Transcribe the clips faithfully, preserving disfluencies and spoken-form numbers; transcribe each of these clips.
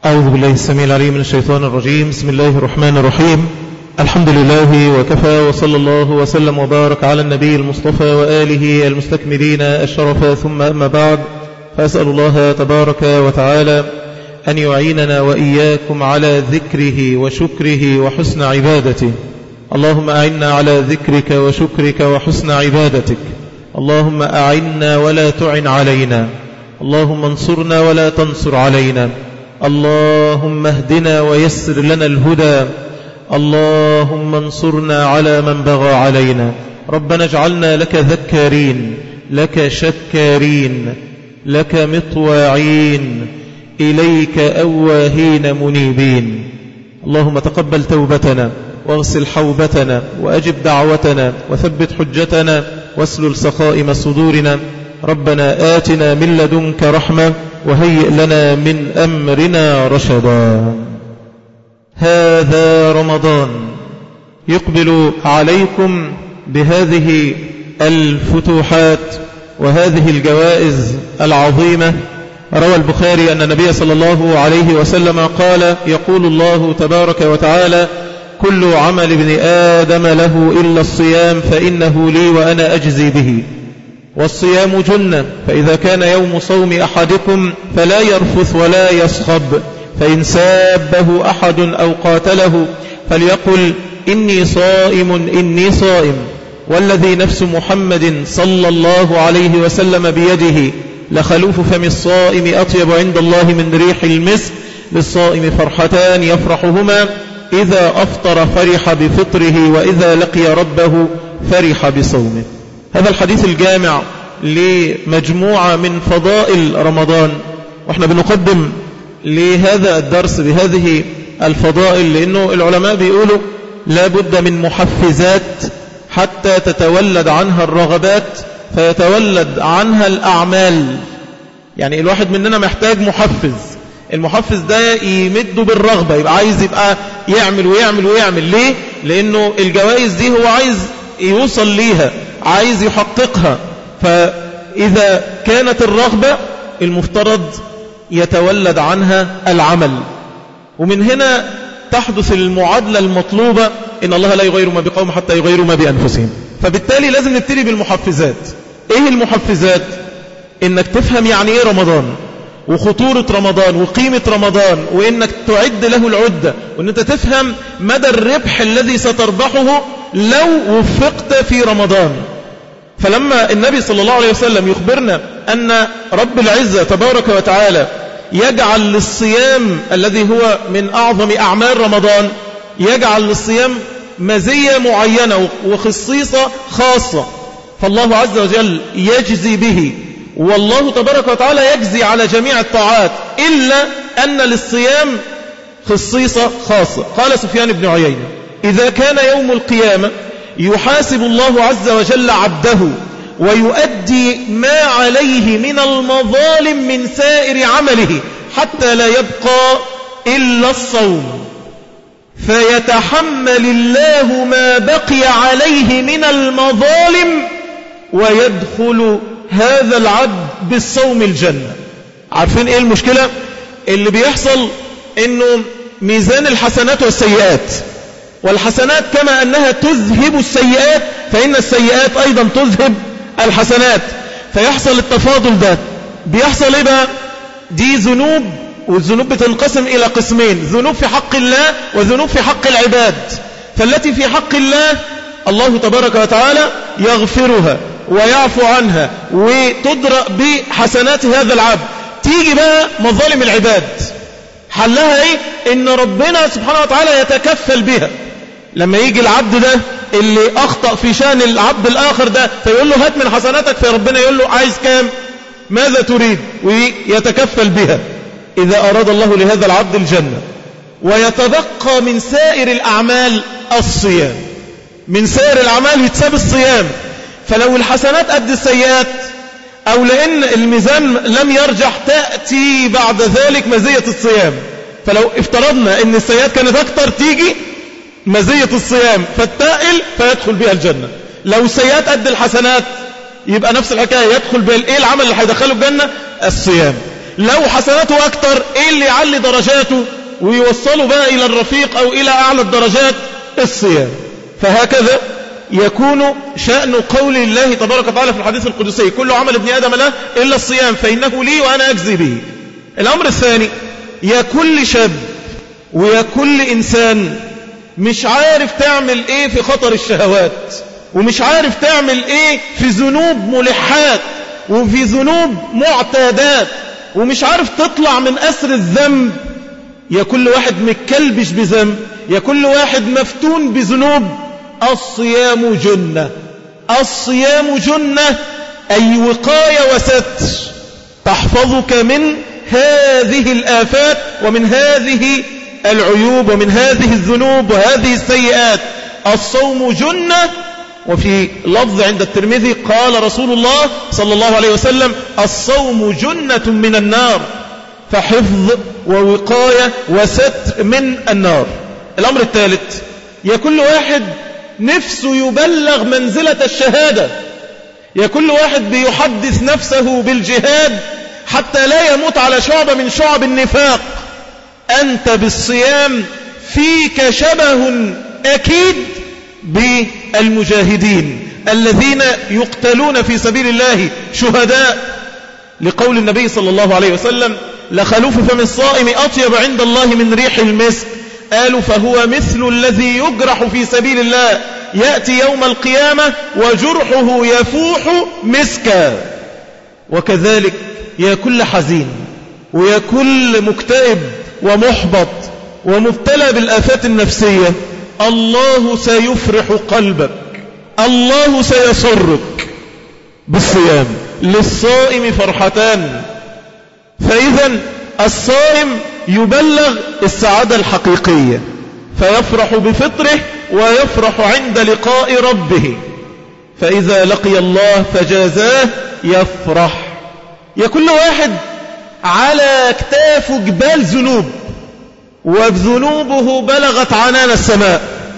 أعوذ بالله السميع العليم من الشيطان الرجيم. بسم الله الرحمن الرحيم. الحمد لله وكفى، وصلى الله وسلم وبارك على النبي المصطفى وآله المستكملين الشرف، ثم أما بعد، فأسأل الله تبارك وتعالى أن يعيننا وإياكم على ذكره وشكره وحسن عبادته. اللهم أعنا على ذكرك وشكرك وحسن عبادتك. اللهم أعنا ولا تعن علينا. اللهم انصرنا ولا تنصر علينا. اللهم اهدنا ويسر لنا الهدى. اللهم انصرنا على من بغى علينا. ربنا اجعلنا لك ذكارين، لك شكارين، لك مطواعين، إليك أواهين منيبين. اللهم تقبل توبتنا، واغسل حوبتنا، وأجب دعوتنا، وثبت حجتنا، واسلل سخائم صدورنا. ربنا آتنا من لدنك رحمة، وهيئ لنا من أمرنا رشدا. هذا رمضان يقبل عليكم بهذه الفتوحات وهذه الجوائز العظيمة. روى البخاري أن النبي صلى الله عليه وسلم قال: يقول الله تبارك وتعالى: كل عمل ابن آدم له إلا الصيام فإنه لي وأنا أجزي به. والصيام جنة، فإذا كان يوم صوم أحدكم فلا يرفث ولا يصخب، فإن سابه أحد أو قاتله فليقل إني صائم إني صائم. والذي نفس محمد صلى الله عليه وسلم بيده لخلوف فم الصائم أطيب عند الله من ريح المسك. للصائم فرحتان يفرحهما: إذا أفطر فرح بفطره، وإذا لقي ربه فرح بصومه. هذا الحديث الجامع لمجموعة من فضائل رمضان، وإحنا بنقدم لهذا الدرس بهذه الفضائل لأنه العلماء بيقولوا لا بد من محفزات حتى تتولد عنها الرغبات فيتولد عنها الأعمال. يعني الواحد مننا محتاج محفز، المحفز ده يمده بالرغبة، يبقى عايز يبقى يعمل ويعمل ويعمل. ليه؟ لأنه الجوائز دي هو عايز يوصل ليها، عايز يحققها. فإذا كانت الرغبة المفترض يتولد عنها العمل، ومن هنا تحدث المعادلة المطلوبة: إن الله لا يغير ما بقوم حتى يغيروا ما بأنفسهم. فبالتالي لازم نبتدي بالمحفزات. إيه المحفزات؟ إنك تفهم يعني إيه رمضان، وخطورة رمضان، وقيمة رمضان، وإنك تعد له العدة، وإن أنت تفهم مدى الربح الذي ستربحه لو وفقت في رمضان. فلما النبي صلى الله عليه وسلم يخبرنا أن رب العزة تبارك وتعالى يجعل للصيام الذي هو من أعظم أعمال رمضان، يجعل للصيام مزية معينة وخصيصة خاصة، فالله عز وجل يجزي به، والله تبارك وتعالى يجزي على جميع الطاعات، إلا أن للصيام خصيصة خاصة. قال سفيان بن عيينة: إذا كان يوم القيامة يحاسب الله عز وجل عبده ويؤدي ما عليه من المظالم من سائر عمله حتى لا يبقى إلا الصوم، فيتحمل الله ما بقي عليه من المظالم ويدخل هذا العبد بالصوم الجنة. عارفين إيه المشكلة؟ اللي بيحصل إنه ميزان الحسنات والسيئات، والحسنات كما أنها تذهب السيئات فإن السيئات أيضا تذهب الحسنات، فيحصل التفاضل ده. بيحصل إيه بقى؟ دي ذنوب، والذنوب بتنقسم إلى قسمين: ذنوب في حق الله وذنوب في حق العباد. فالتي في حق الله الله تبارك وتعالى يغفرها ويعفو عنها وتدرأ بحسنات هذا العبد. تيجي بقى مظالم العباد، حلها ايه؟ ان ربنا سبحانه وتعالى يتكفل بها. لما يجي العبد ده اللي اخطأ في شان العبد الاخر ده فيقول له هات من حسناتك، فربنا يقول له عايز كام؟ ماذا تريد؟ ويتكفل بها اذا اراد الله لهذا العبد الجنة. ويتبقى من سائر الاعمال الصيام، من سائر الاعمال يتساب الصيام. فلو الحسنات قد السيئات، أو لأن الميزان لم يرجح، تأتي بعد ذلك مزية الصيام. فلو افترضنا أن السيئات كانت أكتر، تيجي مزية الصيام فالتائل فيدخل بها الجنة. لو السيئات قد الحسنات يبقى نفس الحكاية، يدخل بها. إيه العمل اللي هيدخله الجنة؟ الصيام. لو حسناته أكتر إيه اللي يعلي درجاته ويوصله بقى إلى الرفيق أو إلى أعلى الدرجات؟ الصيام. فهكذا يكون شأن قول الله تبارك وتعالى في الحديث القدسي: كل عمل ابن آدم له إلا الصيام فإنه لي وأنا أجزي به. الأمر الثاني: يا كل شاب ويا كل إنسان مش عارف تعمل إيه في خطر الشهوات، ومش عارف تعمل إيه في ذنوب ملحات وفي ذنوب معتادات، ومش عارف تطلع من أسر الذنب. يا كل واحد متكلبش بذنب، يا كل واحد مفتون بذنوب. الصيام جنة، الصيام جنة، أي وقاية وستر تحفظك من هذه الآفات ومن هذه العيوب ومن هذه الذنوب وهذه السيئات. الصوم جنة. وفي لفظ عند الترمذي قال رسول الله صلى الله عليه وسلم: الصوم جنة من النار. فحفظ ووقاية وستر من النار. الأمر الثالث: يا كل واحد نفسه يبلغ منزلة الشهادة، يا كل واحد بيحدث نفسه بالجهاد حتى لا يموت على شعبة من شعب النفاق. أنت بالصيام فيك شبه أكيد بالمجاهدين الذين يقتلون في سبيل الله شهداء، لقول النبي صلى الله عليه وسلم: لخلوف فم الصائم أطيب عند الله من ريح المسك. قالوا: فهو مثل الذي يجرح في سبيل الله يأتي يوم القيامة وجرحه يفوح مسكا. وكذلك يا كل حزين ويا كل مكتئب ومحبط ومبتلى بالآفات النفسية، الله سيفرح قلبك، الله سيسرك بالصيام. للصائم فرحتان. فإذا الصائم يبلغ السعادة الحقيقية، فيفرح بفطره ويفرح عند لقاء ربه، فإذا لقي الله فجازاه يفرح. يا كل واحد على اكتافه جبال ذنوب، وذنوبه بلغت عنان السماء،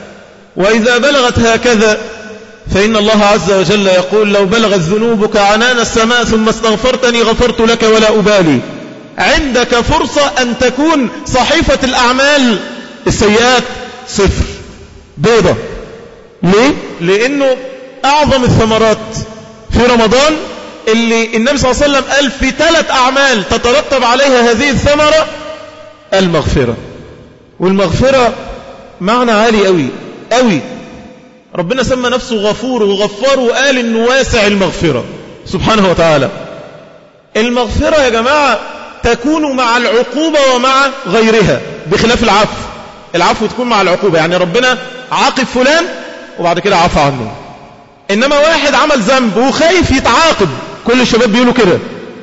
وإذا بلغت هكذا فإن الله عز وجل يقول: لو بلغت ذنوبك عنان السماء ثم استغفرتني غفرت لك ولا أبالي. عندك فرصة أن تكون صحيفة الأعمال السيئات صفر، بيضة. ليه؟ لأنه أعظم الثمرات في رمضان اللي النبي صلى الله عليه وسلم قال في ثلاث أعمال تترتب عليها هذه الثمرة: المغفرة. والمغفرة معنى عالي قوي قوي. ربنا سمى نفسه غفور وغفار وقال إنه واسع المغفرة سبحانه وتعالى. المغفرة يا جماعة تكون مع العقوبة ومع غيرها، بخلاف العفو. العفو تكون مع العقوبة، يعني ربنا عاقب فلان وبعد كده عفو عنه. إنما واحد عمل ذنب وخايف يتعاقب، كل الشباب بيقولوا كده: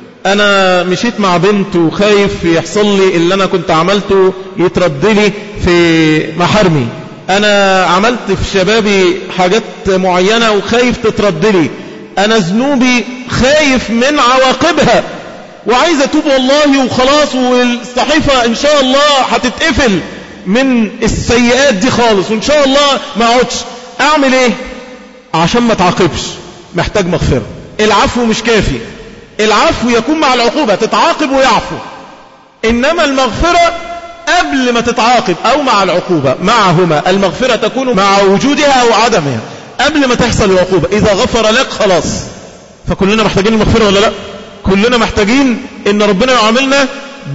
أنا مشيت مع بنت وخايف يحصل لي اللي أنا كنت عملته يترد لي في محارمي، أنا عملت في شبابي حاجات معينة وخايف تترد لي، أنا ذنوبي خايف من عواقبها وعايز أتوب والله وخلاص، والصحيفة إن شاء الله هتتقفل من السيئات دي خالص وإن شاء الله ما أعودش. أعمل إيه عشان ما تعاقبش؟ محتاج مغفرة. العفو مش كافي، العفو يكون مع العقوبة، تتعاقب ويعفو. إنما المغفرة قبل ما تتعاقب أو مع العقوبة، معهما. المغفرة تكون مع وجودها أو عدمها قبل ما تحصل العقوبة. إذا غفر لك خلاص. فكلنا محتاجين المغفرة ولا لا؟ كلنا محتاجين إن ربنا يعاملنا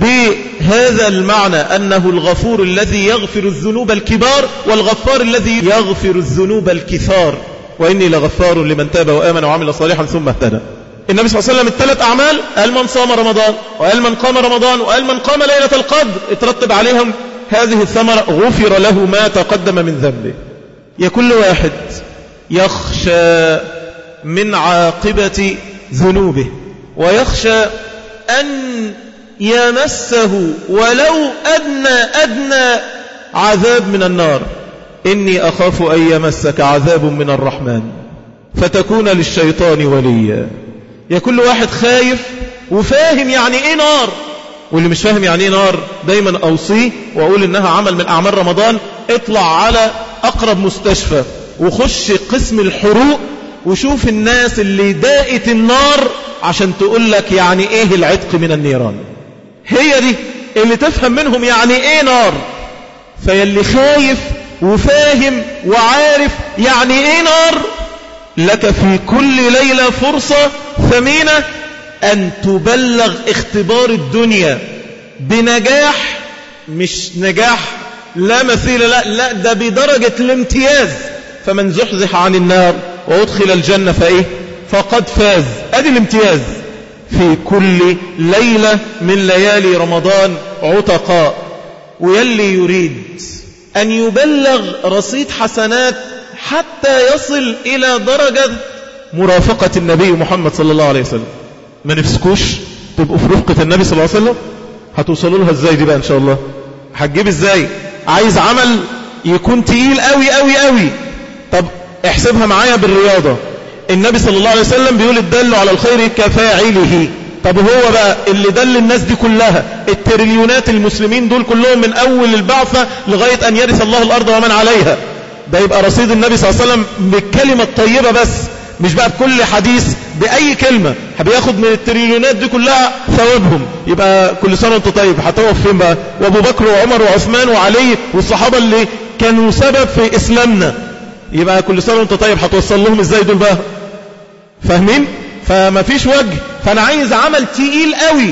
بهذا المعنى، أنه الغفور الذي يغفر الذنوب الكبار والغفار الذي يغفر الذنوب الكثار. وإني لغفار لمن تاب وآمن وعمل صالحا ثم اهتدى. النبي صلى الله عليه وسلم الثلاث أعمال قال: من صام رمضان، وقال: من قام رمضان، وقال: من قام ليلة القدر، اترتب عليهم هذه الثمرة: غفر له ما تقدم من ذنبه. يا كل واحد يخشى من عاقبة ذنوبه، ويخشى أن يمسه ولو أدنى أدنى عذاب من النار. إني أخاف أن يمسك عذاب من الرحمن فتكون للشيطان وليا. يا كل واحد خايف وفاهم يعني إيه نار، واللي مش فاهم يعني إيه نار دايما أوصيه وأقول إنها عمل من أعمال رمضان: اطلع على أقرب مستشفى وخش قسم الحروق وشوف الناس اللي داقت النار عشان تقول لك يعني إيه العتق من النيران. هي دي اللي تفهم منهم يعني ايه نار. فيلي خايف وفاهم وعارف يعني ايه نار، لك في كل ليلة فرصة ثمينة أن تبلغ اختبار الدنيا بنجاح، مش نجاح لا مثيل، لا لا ده بدرجة الامتياز. فمن زحزح عن النار وادخل الجنة فإيه فقد فاز. أدي الامتياز. في كل ليلة من ليالي رمضان عتقاء. ويلي يريد أن يبلغ رصيد حسنات حتى يصل إلى درجة مرافقة النبي محمد صلى الله عليه وسلم. ما نفسكوش تبقوا في رفقة النبي صلى الله عليه وسلم؟ هتوصلوا لها ازاي دي بقى ان شاء الله؟ هتجيب ازاي؟ عايز عمل يكون تقيل قوي قوي قوي. طب احسبها معايا بالرياضة. النبي صلى الله عليه وسلم بيقول الدل على الخير كفاعله. طب هو بقى اللي دل الناس دي كلها، التريليونات المسلمين دول كلهم من اول البعثة لغاية ان يرث الله الارض ومن عليها، ده يبقى رصيد النبي صلى الله عليه وسلم بالكلمة الطيبة بس، مش بقى بكل حديث، بأي كلمة هبياخد من التريليونات دي كلها ثوابهم. يبقى كل سنة وانت طيب. هتوقف فين بقى؟ وابو بكر وعمر وعثمان وعلي والصحابة اللي كانوا سبب في إسلامنا، يبقى كل سنة وانت طيب. هتوصل لهم ازاي دول بقى؟ فاهمين؟ فما فيش وجه. فأنا عايز عمل تقيل قوي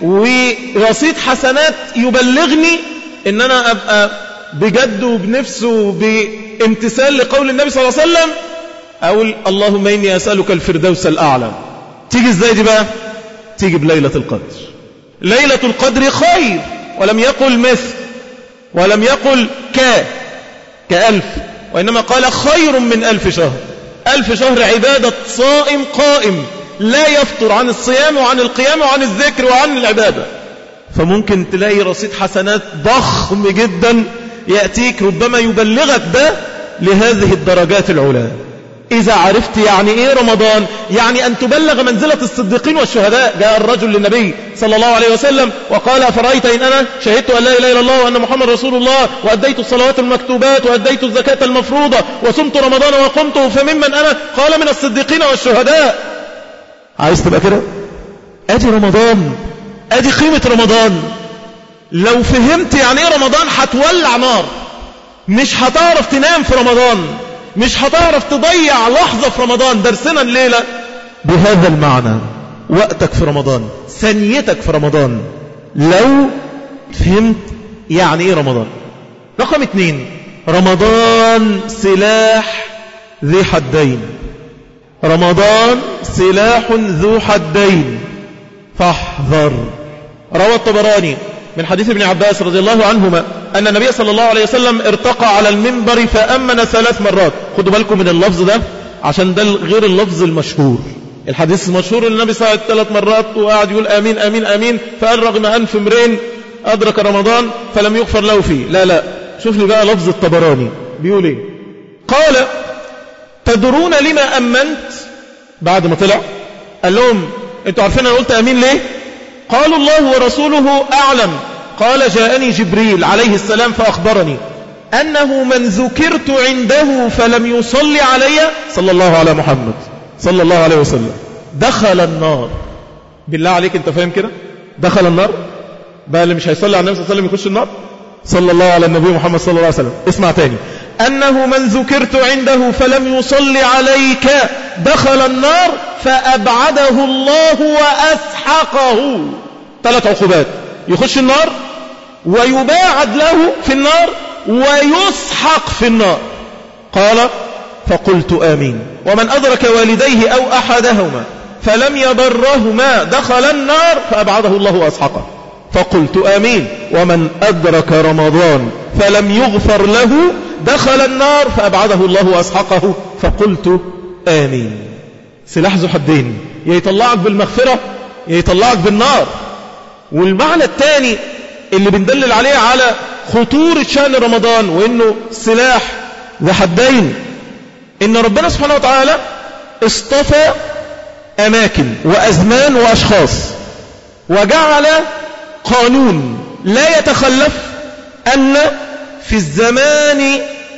ورصيد حسنات يبلغني ان انا ابقى بجد وبنفس وبامتثال لقول النبي صلى الله عليه وسلم أقول اللهم إني أسألك الفردوس الأعلى. تيجي إزاي دي بقى؟ تيجي بليلة القدر. ليلة القدر خير، ولم يقل مثل، ولم يقل ك كألف، وإنما قال خير من ألف شهر. ألف شهر عبادة صائم قائم لا يفطر عن الصيام وعن القيام وعن الذكر وعن العبادة. فممكن تلاقي رصيد حسنات ضخم جدا يأتيك، ربما يبلغك ده لهذه الدرجات العلى. إذا عرفت يعني إيه رمضان، يعني أن تبلغ منزلة الصديقين والشهداء. جاء الرجل للنبي صلى الله عليه وسلم وقال أفرأيت إن أنا شهدت أن لا إله إلا الله وأن محمد رسول الله وأديت الصلوات المكتوبات وأديت الزكاة المفروضة وصمت رمضان وقمته فممن أنا؟ قال من الصديقين والشهداء. عايز تبقى كده؟ أدي رمضان، أدي قيمة رمضان. لو فهمت يعني إيه رمضان هتولع نار، مش هتعرف تنام في رمضان، مش هتعرف تضيع لحظة في رمضان. درسنا الليلة بهذا المعنى. وقتك في رمضان، ثانيتك في رمضان، لو فهمت يعني ايه رمضان. رقم اتنين، رمضان سلاح ذي حدين. رمضان سلاح ذو حدين فاحذر. روى الطبراني من حديث ابن عباس رضي الله عنهما أن النبي صلى الله عليه وسلم ارتقى على المنبر فأمن ثلاث مرات. خدوا بالكم من اللفظ ده عشان ده غير اللفظ المشهور. الحديث المشهور ان النبي صعد ثلاث مرات وقعد يقول آمين آمين آمين، فقال رغم أنف امرئ أدرك رمضان فلم يغفر له فيه. لا لا، شوف لي بقى لفظ الطبراني بيقول ايه. قال تدرون لما أمنت؟ بعد ما طلع قال لهم انتوا عارفين انا قلت آمين ليه؟ قالوا الله ورسوله أعلم. قال جاءني جبريل عليه السلام فأخبرني أنه من ذكرت عنده فلم يصلي علي صلى الله على محمد صلى الله عليه وسلم دخل النار. بالله عليك انت فاهم كده؟ دخل النار بقى. اللي مش هيصلي على النبي صلى الله عليه وسلم يخش النار؟ صلى الله على النبي محمد صلى الله عليه وسلم. اسمع تاني، أنه من ذكرت عنده فلم يصلي عليك دخل النار فأبعده الله وأسحقه. ثلاث عقوبات: يخش النار ويباعد له في النار ويسحق في النار. قال فقلت آمين. ومن أدرك والديه أو أحدهما فلم يبرهما دخل النار فأبعده الله وأسحقه. فقلت آمين. ومن أدرك رمضان فلم يغفر له دخل النار فأبعده الله وأسحقه. فقلت آمين. سلاح ذو حدين، يطلعك بالمغفرة يطلعك بالنار. والمعنى الثاني اللي بندلل عليه على خطورة شأن رمضان وإنه سلاح ذو حدين، إن ربنا سبحانه وتعالى اصطفى أماكن وأزمان وأشخاص وجعل قانون لا يتخلف أن في الزمان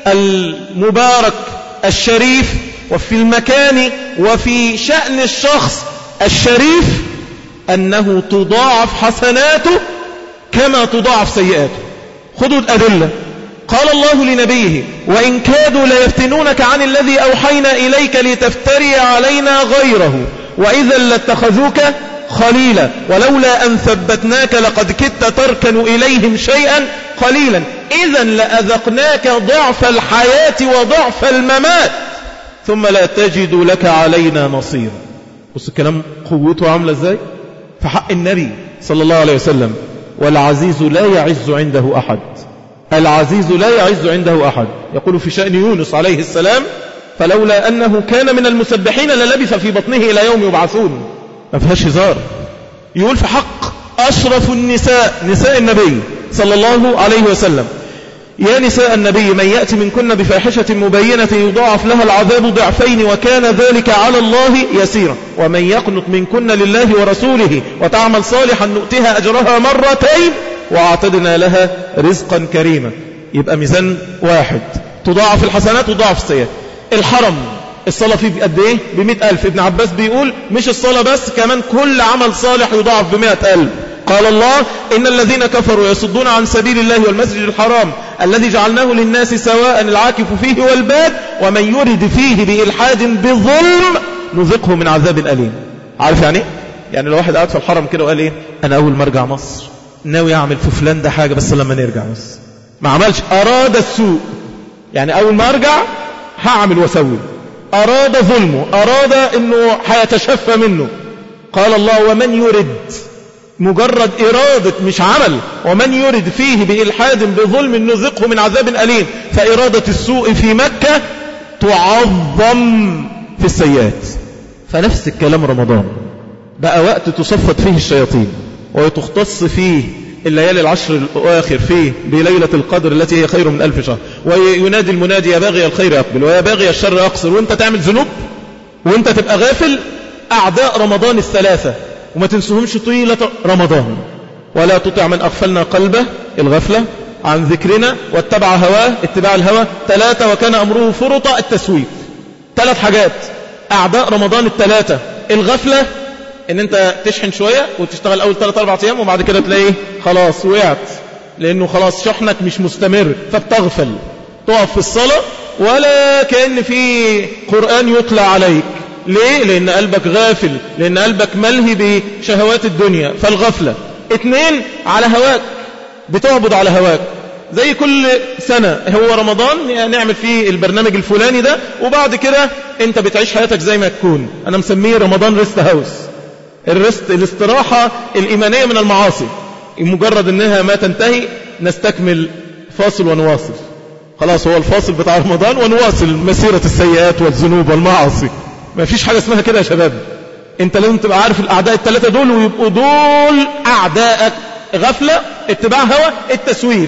المبارك الشريف وفي المكان وفي شأن الشخص الشريف أنه تضاعف حسناته كما تضاعف سيئاته. خذوا الأدلة. قال الله لنبيه وإن كادوا ليفتنونك عن الذي أوحينا إليك لتفتري علينا غيره وإذا لاتخذوك خليلا ولولا أن ثبتناك لقد كدت تركن إليهم شيئا قليلا إذا لأذقناك ضعف الحياة وضعف الممات ثم لا تجد لك علينا نصيرا. بص الكلام قوته عاملة ازاي في حق النبي صلى الله عليه وسلم. والعزيز لا يعز عنده أحد. العزيز لا يعز عنده أحد. يقول في شأن يونس عليه السلام فلولا أنه كان من المسبحين للبث في بطنه إلى يوم يبعثون. ما فيهاش هزار. يقول في حق أشرف النساء نساء النبي صلى الله عليه وسلم يا نساء النبي من يأتي منكن بفاحشة مبينة يضاعف لها العذاب ضعفين وكان ذلك على الله يسيرا ومن يقنط منكن لله ورسوله وتعمل صالحا نؤتها أجرها مرتين وأعتدنا لها رزقا كريما. يبقى ميزان واحد تضاعف الحسنات وتضاعف السيئات. الحرم الصلاة فيه قد ايه؟ بمئة ألف. ابن عباس بيقول مش الصلاة بس كمان كل عمل صالح يضاعف بمئة ألف. قال الله إن الذين كفروا يصدون عن سبيل الله والمسجد الحرام الذي جعلناه للناس سواء العاكف فيه والباد ومن يرد فيه بإلحاد بظلم نذقه من عذاب أليم. عارف يعني يعني لو واحد قاعد في الحرم كده وقال ايه أنا أول ما ارجع مصر ناوي أعمل في فلان ده حاجة بس لما نرجع بس ما عملش أراد السوء يعني أول ما ارجع هعمل وسوي أراد ظلمه أراد أنه هيتشفى منه. قال الله ومن يرد مجرد إرادة مش عمل ومن يرد فيه بإلحاد بظلم نذقه من عذاب أليم. فإرادة السوء في مكة تعظم في السيئات. فنفس الكلام رمضان بقى وقت تصفت فيه الشياطين وتختص فيه الليالي العشر الأواخر فيه بليلة القدر التي هي خير من ألف شهر وينادي المنادي يا باغي الخير أقبل ويا باغي الشر أقصر. وانت تعمل ذنوب وانت تبقى غافل. أعداء رمضان الثلاثة وما تنسوهمش طيلة رمضان. ولا تطع من أغفلنا قلبه الغفلة عن ذكرنا واتبع هواه اتباع الهوى. ثلاثة وكان أمره فرطة التسويف. ثلاث حاجات أعداء رمضان الثلاثة. الغفلة ان انت تشحن شوية وتشتغل اول ثلاثة اربعة ايام وبعد كده تلاقيه خلاص وقعت لانه خلاص شحنك مش مستمر فبتغفل تقف في الصلاة ولا كأن في قرآن يطلع عليك. ليه؟ لان قلبك غافل لان قلبك ملهي بشهوات الدنيا فالغفلة. اتنين على هواك بتعبد على هواك زي كل سنة هو رمضان يعني نعمل فيه البرنامج الفلاني ده وبعد كده انت بتعيش حياتك زي ما تكون. انا مسميه رمضان ريست هاوس. الرست الاستراحة الإيمانية من المعاصي مجرد انها ما تنتهي نستكمل فاصل ونواصل. خلاص هو الفاصل بتاع رمضان ونواصل مسيرة السيئات والذنوب والمعاصي. ما فيش حاجة اسمها كده يا شباب. انت لازم تبقى عارف الأعداء الثلاثة دول ويبقوا دول أعداءك. غفلة اتباع هوى التسويف.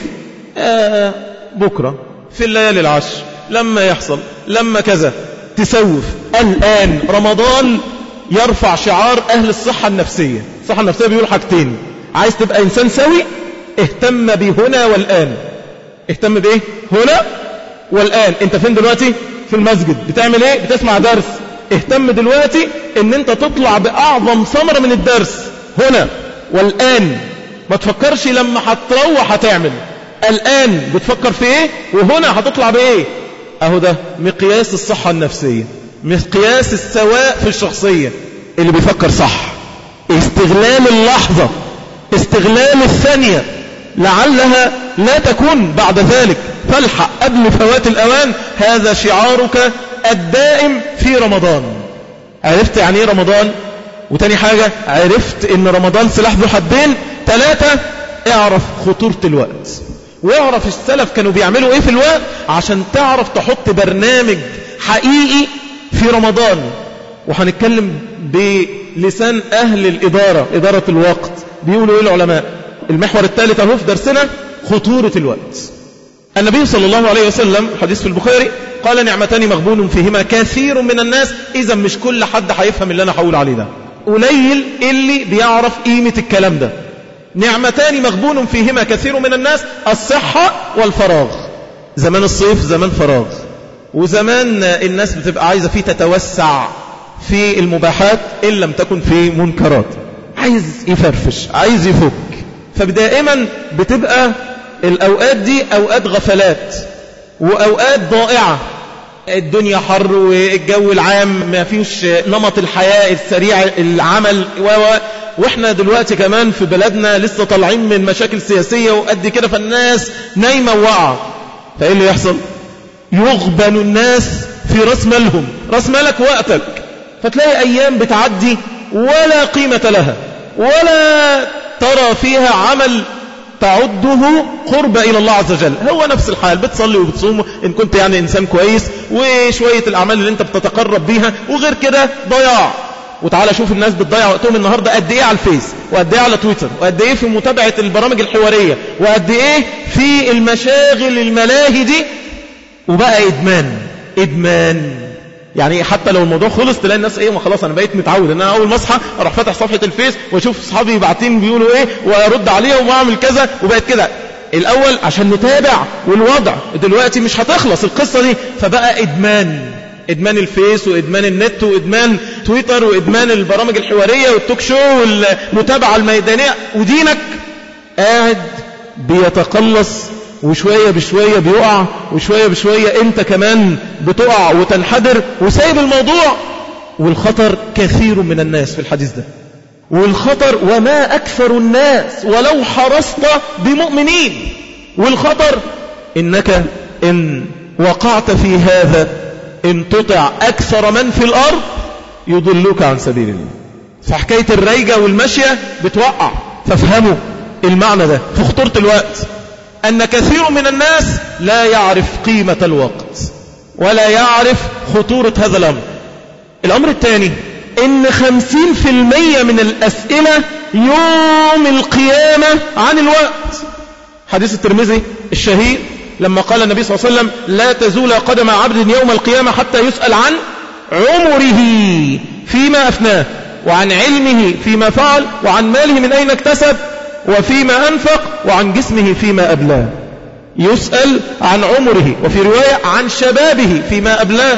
آه بكرة في الليالي العشر لما يحصل لما كذا تسوف. الآن رمضان يرفع شعار أهل الصحة النفسية. الصحة النفسية بيقول حاجتين. عايز تبقى إنسان سوي اهتم بهنا والآن. اهتم بإيه؟ هنا والآن. انت فين دلوقتي؟ في المسجد. بتعمل ايه؟ بتسمع درس. اهتم دلوقتي ان انت تطلع بأعظم ثمرة من الدرس هنا والآن. ما تفكرش لما هتروح هتعمل. الآن بتفكر في ايه وهنا هتطلع بايه. اهو ده مقياس الصحة النفسية مقياس السواء في الشخصية. اللي بيفكر صح استغلال اللحظة استغلال الثانية لعلها لا تكون بعد ذلك فالحق قبل فوات الأوان. هذا شعارك الدائم في رمضان. عرفت يعني ايه رمضان؟ وتاني حاجة عرفت ان رمضان سلاح ذو حدين. ثلاثة اعرف خطورة الوقت واعرف السلف كانوا بيعملوا ايه في الوقت عشان تعرف تحط برنامج حقيقي في رمضان. وهنتكلم بلسان أهل الإدارة إدارة الوقت. بيقولوا إيه العلماء؟ المحور الثالث اهو في درسنا خطورة الوقت. النبي صلى الله عليه وسلم حديث في البخاري قال نعمتان مغبون فيهما كثير من الناس. إذا مش كل حد هيفهم اللي أنا هقول عليه ده. قليل اللي بيعرف قيمة الكلام ده. نعمتان مغبون فيهما كثير من الناس الصحة والفراغ. زمان الصيف زمان فراغ وزمان الناس بتبقى عايزة فيه تتوسع في المباحات إن لم تكن في منكرات. عايز يفرفش عايز يفك فدائما بتبقى الأوقات دي أوقات غفلات وأوقات ضائعة. الدنيا حر والجو العام ما فيش نمط الحياة السريع العمل و واحنا دلوقتي كمان في بلدنا لسه طالعين من مشاكل سياسية وقد كده، فالناس نايمة وواعة. فايه اللي يحصل؟ يغبن الناس في راس مالهم، راس مالك وقتك، فتلاقي ايام بتعدي ولا قيمة لها ولا ترى فيها عمل تعده قرب إلى الله عز وجل. هو نفس الحال، بتصلي وبتصوم إن كنت يعني إنسان كويس، وشوية الأعمال اللي أنت بتتقرب بيها، وغير كده ضياع. وتعالى شوف الناس بتضيع وقتهم النهاردة قد إيه على الفيس، وقد إيه على تويتر، وقد إيه في متابعة البرامج الحوارية، وقد إيه في المشاغل الملاهي دي. وبقى إدمان إدمان يعني حتى لو الموضوع خلص تلاقي الناس ايه، ما خلاص انا بقيت متعود ان انا اول ما اصحى اروح فاتح صفحه الفيس واشوف اصحابي باعتين بيقولوا ايه وارد عليهم واعمل كذا، وبقت كده. الاول عشان نتابع، والوضع دلوقتي مش هتخلص القصه دي، فبقى ادمان ادمان الفيس وادمان النت وادمان تويتر وادمان البرامج الحواريه والتوك شو والمتابعه الميدانيه، ودينك قاعد بيتقلص وشوية بشوية بيقع، وشوية بشوية انت كمان بتقع وتنحدر وسايب الموضوع. والخطر كثير من الناس في الحديث ده، والخطر وما أكثر الناس ولو حرصت بمؤمنين. والخطر إنك إن وقعت في هذا إن تطع أكثر من في الأرض يضلوك عن سبيل الله. فحكاية الريجة والمشية بتوقع. فافهموا المعنى ده في خطورة الوقت، أن كثير من الناس لا يعرف قيمة الوقت ولا يعرف خطورة هذا الأمر. الأمر الثاني إن خمسين في المية من الأسئلة يوم القيامة عن الوقت. حديث الترمذي الشهير لما قال النبي صلى الله عليه وسلم: لا تزول قدم عبد يوم القيامة حتى يسأل عن عمره فيما أفناه، وعن علمه فيما فعل، وعن ماله من أين اكتسب، وفيما أنفق، وعن جسمه فيما أبلاه. يسأل عن عمره، وفي رواية عن شبابه فيما أبلاه.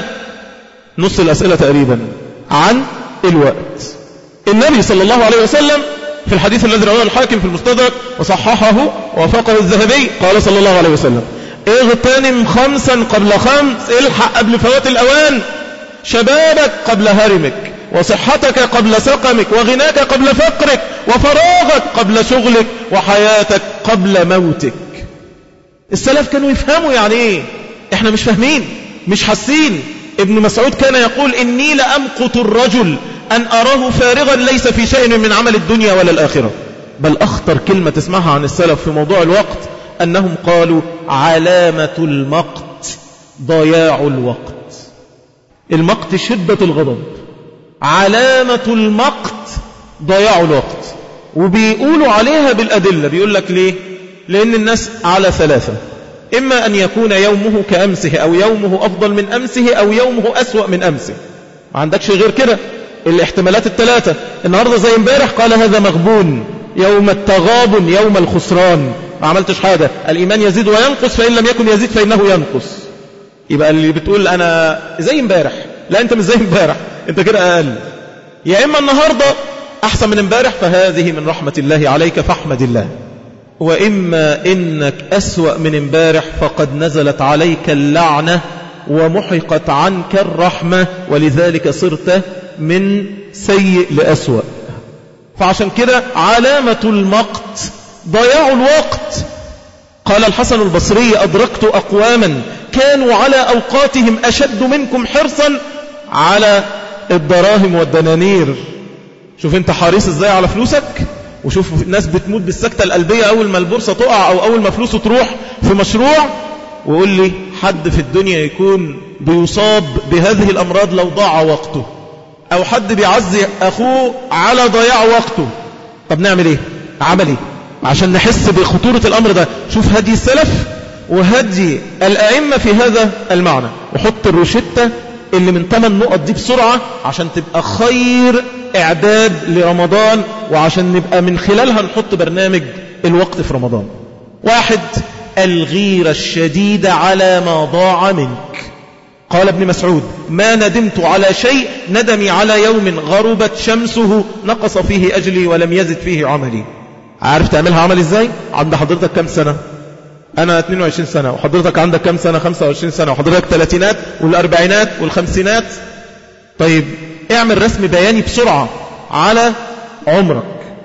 نص الأسئلة تقريبا عن الوقت. النبي صلى الله عليه وسلم في الحديث الذي رواه الحاكم في المستدرك وصححه ووافقه الذهبي قال صلى الله عليه وسلم: اغتنم خمسا قبل خمس، الحق قبل فوات الأوان، شبابك قبل هرمك، وصحتك قبل سقمك، وغناك قبل فقرك، وفراغك قبل شغلك، وحياتك قبل موتك. السلف كانوا يفهموا يعني ايه، احنا مش فاهمين مش حاسين. ابن مسعود كان يقول: إني لأمقت الرجل أن أراه فارغا ليس في شيء من عمل الدنيا ولا الآخرة. بل أخطر كلمة تسمعها عن السلف في موضوع الوقت أنهم قالوا: علامة المقت ضياع الوقت. المقت شدة الغضب، علامة المقت ضياع الوقت. وبيقولوا عليها بالأدلة، بيقول لك ليه؟ لأن الناس على ثلاثة: إما أن يكون يومه كأمسه، أو يومه أفضل من أمسه، أو يومه أسوأ من أمسه. ما عندكش غير كده الاحتمالات الثلاثة. النهاردة زي امبارح، قال هذا مغبون، يوم التغابن، يوم الخسران، ما عملتش حاجة. الإيمان يزيد وينقص، فإن لم يكن يزيد فإنه ينقص. يبقى اللي بتقول أنا زي امبارح، لا أنت مش زي امبارح، أنت كده أقل. يا إما النهاردة أحسن من امبارح، فهذه من رحمة الله عليك فاحمد الله. وإما إنك أسوأ من امبارح، فقد نزلت عليك اللعنة ومحقت عنك الرحمة، ولذلك صرت من سيء لأسوأ. فعشان كده علامة المقت ضياع الوقت. قال الحسن البصري: أدركت أقواما كانوا على أوقاتهم أشد منكم حرصا على الدراهم والدنانير. شوف انت حريص ازاي على فلوسك، وشوف الناس بتموت بالسكتة القلبية أول ما البورصة تقع أو أول ما فلوسه تروح في مشروع. وقول لي حد في الدنيا يكون بيصاب بهذه الأمراض لو ضاع وقته، أو حد بيعزي أخوه على ضياع وقته. طب نعمل إيه؟ عمل إيه عشان نحس بخطورة الأمر ده؟ شوف هدي السلف وهدي الأئمة في هذا المعنى، وحط الروشتة اللي من ثمان نقط دي بسرعة عشان تبقى خير إعداد لرمضان، وعشان نبقى من خلالها نحط برنامج الوقت في رمضان. واحد: الغيرة الشديدة على ما ضاع منك. قال ابن مسعود: ما ندمت على شيء ندمي على يوم غربت شمسه نقص فيه أجلي ولم يزد فيه عملي. عارف تعملها عمل ازاي؟ عند حضرتك كم سنة؟ انا اثنين وعشرين سنة، وحضرتك عندك كم سنة؟ خمسة وعشرين سنة، وحضرتك ثلاثينات والاربعينات والخمسينات. طيب اعمل رسم بياني بسرعة على عمرك،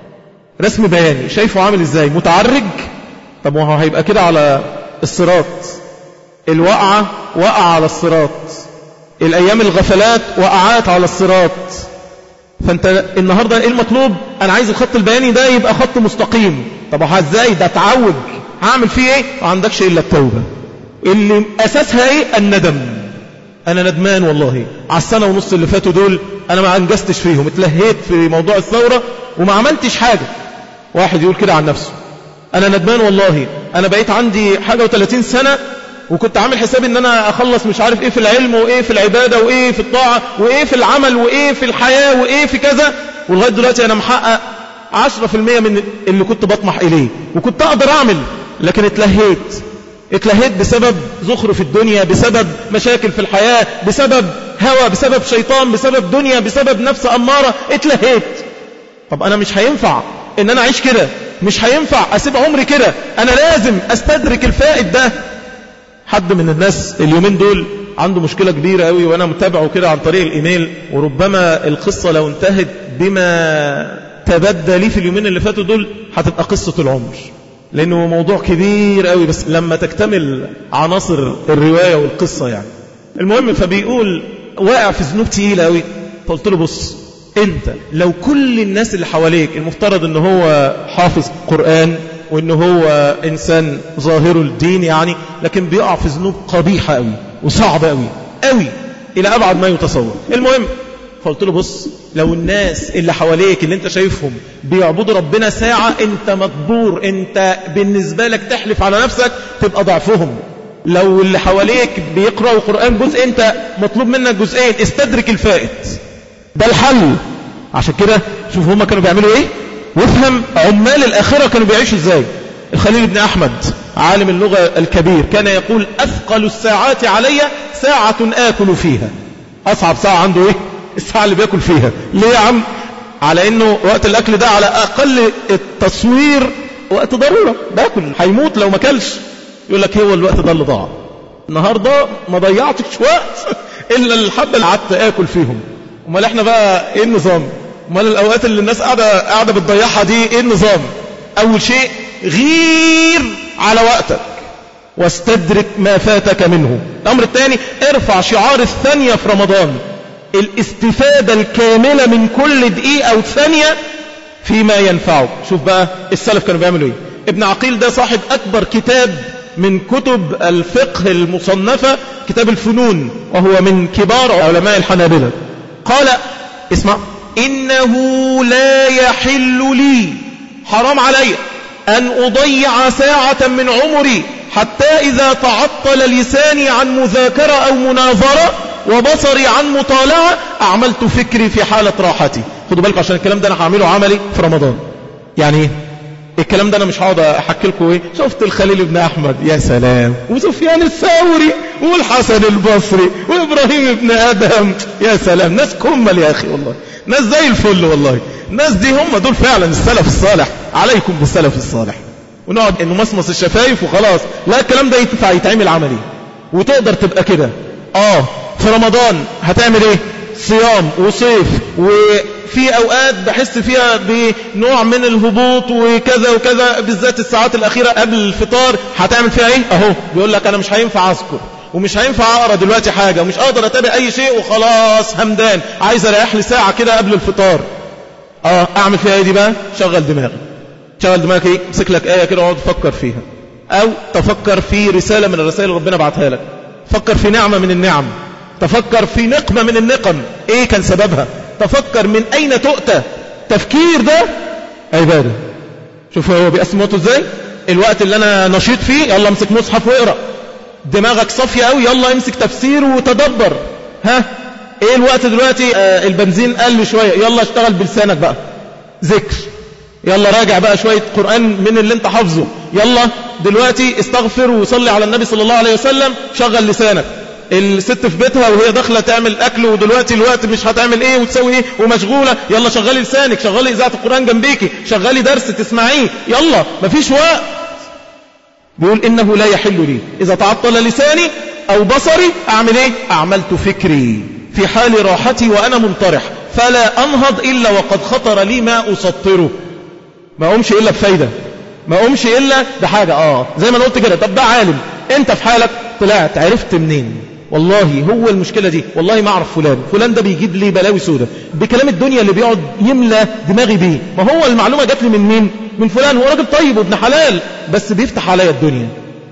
رسم بياني شايفه عامل ازاي؟ متعرج؟ طب وهو هيبقى كده على الصراط، الوقعة وقع على الصراط، الايام الغفلات وقعات على الصراط. فانت النهاردة ايه المطلوب؟ انا عايز الخط البياني ده يبقى خط مستقيم. طب ازاي ده؟ تعوج، هعمل فيه ايه؟ ما عندكش الا التوبة اللي اساسها ايه؟ الندم. انا ندمان والله على السنة ونص اللي فاتوا دول، انا ما انجزتش فيهم، اتلهيت في موضوع الثورة وما عملتش حاجة. واحد يقول كده عن نفسه، انا ندمان والله، انا بقيت عندي حاجة وثلاثين سنة وكنت عامل حسابي ان انا اخلص مش عارف ايه في العلم وايه في العبادة وايه في الطاعة وايه في العمل وايه في الحياة وايه في كذا، ولغاية دلوقتي انا محقق عشرة في المية من اللي كنت بطمح اليه وكنت اقدر اعمل، لكن اتلهيت اتلهيت بسبب زخرف الدنيا، بسبب مشاكل في الحياة، بسبب هوى، بسبب شيطان، بسبب دنيا، بسبب نفس أمارة، اتلهيت. طب أنا مش هينفع إن أنا أعيش كده، مش هينفع أسيب عمري كده، أنا لازم أستدرك الفائد ده. حد من الناس اليومين دول عنده مشكلة كبيرة قوي، وأنا متابعه كده عن طريق الإيميل، وربما القصة لو انتهت بما تبدى لي في اليومين اللي فاتوا دول هتبقى قصة العمر، لأنه موضوع كبير قوي بس لما تكتمل عناصر الرواية والقصة يعني. المهم فبيقول واقع في ذنوب تقيلة قوي، فقلت له بص، انت لو كل الناس اللي حواليك المفترض ان هو حافظ قرآن وان هو انسان ظاهر الدين يعني، لكن بيقع في ذنوب قبيحة قوي وصعبة قوي قوي الى ابعد ما يتصور. المهم فقلت له بص، لو الناس اللي حواليك اللي انت شايفهم بيعبدوا ربنا ساعة، انت مقدور، انت بالنسبة لك تحلف على نفسك تبقى ضعفهم. لو اللي حواليك بيقرأوا قرآن جزء، انت مطلوب منك جزئين، استدرك الفائت. ده الحل. عشان كده شوف هما كانوا بيعملوا ايه، وافهم عمال الآخرة كانوا بيعيشوا ازاي. الخليل بن أحمد عالم اللغة الكبير كان يقول أثقل الساعات علي ساعة آكل فيها. أصعب ساعة عنده ايه؟ الساعة اللي بيأكل فيها. ليه يا عم؟ على انه وقت الأكل ده على أقل التصوير وقت ضرورة، باكل هيموت لو ما كلش. يقول لك هو الوقت ده اللي ضاع، النهاردة ما ضيعتش وقت إلا الحبة اللي قعدت آكل فيهم. امال احنا بقى ايه النظام؟ امال الأوقات اللي الناس قاعدة قاعدة بتضيعها دي ايه النظام؟ أول شيء غير على وقتك واستدرك ما فاتك منه. الأمر الثاني ارفع شعار الثانية في رمضان، الاستفادة الكاملة من كل دقيقة أو ثانية فيما ينفعك. شوف بقى السلف كانوا بيعملوا ايه. ابن عقيل ده صاحب أكبر كتاب من كتب الفقه المصنفة، كتاب الفنون، وهو من كبار علماء الحنابلة. قال اسمع، إنه لا يحل لي، حرام علي أن أضيع ساعة من عمري حتى إذا تعطل لساني عن مذاكرة أو مناظرة وبصري عن مطالعة أعملت فكري في حالة راحتي. خدوا بالكم عشان الكلام ده أنا هعمله عملي في رمضان. يعني ايه الكلام ده؟ أنا مش هقعد أحكي لكم إيه شفت الخليل بن أحمد يا سلام، وسفيان الثوري والحسن البصري وإبراهيم بن آدم يا سلام، ناس كمل يا أخي والله، ناس زي الفل والله. الناس دي هم دول فعلا السلف الصالح. عليكم بالسلف الصالح. ونقعد انه مصمص الشفايف وخلاص، لا، الكلام ده ينفع يتعمل عملي وتقدر تبقى كده. اه في رمضان هتعمل ايه؟ صيام وصيف، وفي اوقات بحس فيها بنوع من الهبوط وكذا وكذا، بالذات الساعات الاخيرة قبل الفطار هتعمل فيها ايه؟ اهو بيقول لك انا مش هينفع اذكر ومش هينفع اقرا دلوقتي حاجة ومش اقدر اتابع اي شيء وخلاص همدان، عايز اريح لي ساعة كده قبل الفطار. اه اعمل فيها ايه دي بقى؟ شغل دماغك. شغل دماغك ايه؟ امسك لك ايه كده واقعد تفكر فيها، او تفكر في رسالة من الرسائل اللي ربنا بعتها لك، فكر في نعمة من النعم، تفكر في نقمة من النقم ايه كان سببها، تفكر من اين تؤتى. تفكير ده عبادة. شوف هو بيقسموته ازاي. الوقت اللي انا نشيط فيه يلا امسك مصحف واقرأ، دماغك صافية قوي يلا امسك تفسير وتدبر. ها ايه الوقت دلوقتي؟ آه البنزين قل شوية، يلا اشتغل بلسانك بقى ذكر، يلا راجع بقى شوية قرآن من اللي انت حافظه، يلا دلوقتي استغفر وصلي على النبي صلى الله عليه وسلم، شغل لسانك. الست في بيتها وهي داخله تعمل اكل، ودلوقتي الوقت مش هتعمل ايه وتسوي ايه ومشغوله، يلا شغلي لسانك، شغلي اذاعه القران جنبيكي، شغلي درس تسمعيه، يلا مفيش وقت. بيقول انه لا يحل لي اذا تعطل لساني او بصري اعمل ايه؟ اعملت فكري في حال راحتي وانا منطرح، فلا انهض الا وقد خطر لي ما اسطره. ما اقومش الا بفايده، ما اقومش الا بحاجه. اه زي ما انا قلت كده. طب ده عالم، انت في حالك طلعت عرفت منين؟ والله هو المشكله دي، والله ما اعرف فلان، فلان ده بيجيب لي بلاوي سودة بكلام الدنيا اللي بيقعد يملى دماغي بيه. ما هو المعلومه جات لي من مين؟ من فلان. هو راجل طيب وابن حلال بس بيفتح عليا الدنيا.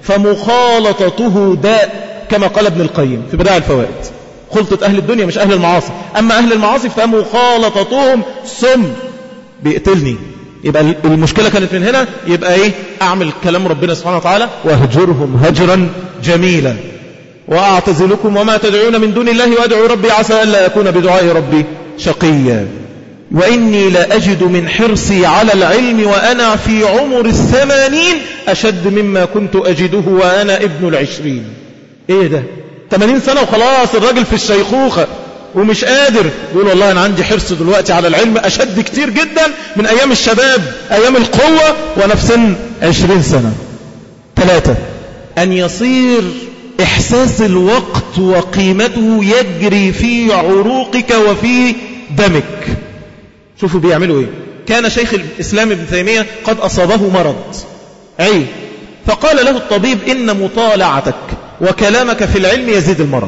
فمخالطته داء كما قال ابن القيم في بدائع الفوائد. خلطة أهل الدنيا مش أهل المعاصي، أما أهل المعاصي فمخالطتهم سم بيقتلني. يبقى المشكلة كانت من هنا. يبقى إيه؟ أعمل كلام ربنا سبحانه وتعالى واهجرهم هجرا جميلا وأعتزلكم وما تدعون من دون الله وأدعو ربي عسى ألا أكون بدعاء ربي شقيا. وإني لأجد من حرصي على العلم وأنا في عمر الثمانين أشد مما كنت أجده وأنا ابن العشرين. إيه ده؟ ثمانين سنة وخلاص الراجل في الشيخوخة ومش قادر. يقول والله أنا عندي حرص دلوقتي على العلم أشد كتير جدا من أيام الشباب، أيام القوة وأنا في سن عشرين سنة. ثلاثة، أن يصير إحساس الوقت وقيمته يجري في عروقك وفي دمك. شوفوا بيعملوا إيه. كان شيخ الإسلام ابن تيمية قد أصابه مرض عين، فقال له الطبيب إن مطالعتك وكلامك في العلم يزيد المرض.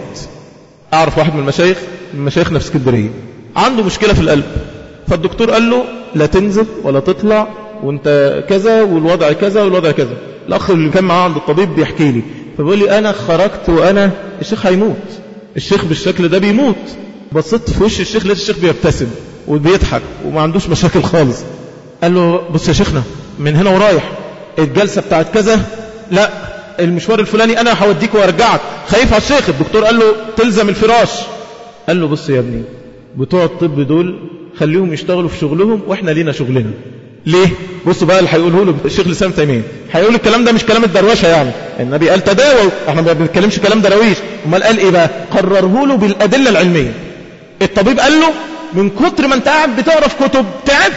أعرف واحد من المشايخ من مشايخنا في اسكندرية عنده مشكلة في القلب، فالدكتور قال له لا تنزل ولا تطلع وانت كذا والوضع كذا والوضع كذا. الأخ اللي كان معاه عند الطبيب بيحكي لي، فبيقول لي أنا خرجت وأنا الشيخ هيموت، الشيخ بالشكل ده بيموت. بصيت في وش الشيخ لقيت الشيخ بيبتسم وبيضحك وما عندوش مشاكل خالص. قال له بص يا شيخنا من هنا ورايح الجلسة بتاعت كذا، لا المشوار الفلاني أنا هوديك وارجعك. خايف على الشيخ. الدكتور قال له تلزم الفراش. قال له بص يا ابني بتوع الطب دول خليهم يشتغلوا في شغلهم واحنا لينا شغلنا. ليه؟ بصوا بقى اللي هيقوله له الشيخ الإسلام تيمية، هيقول الكلام ده مش كلام الدروشه، يعني النبي قال تداووا، احنا ما بنتكلمش كلام درويش. امال قال ايه بقى؟ قرره له بالأدلة العلمية. الطبيب قال له من كتر ما انت قاعد بتقرا في كتب تعبت،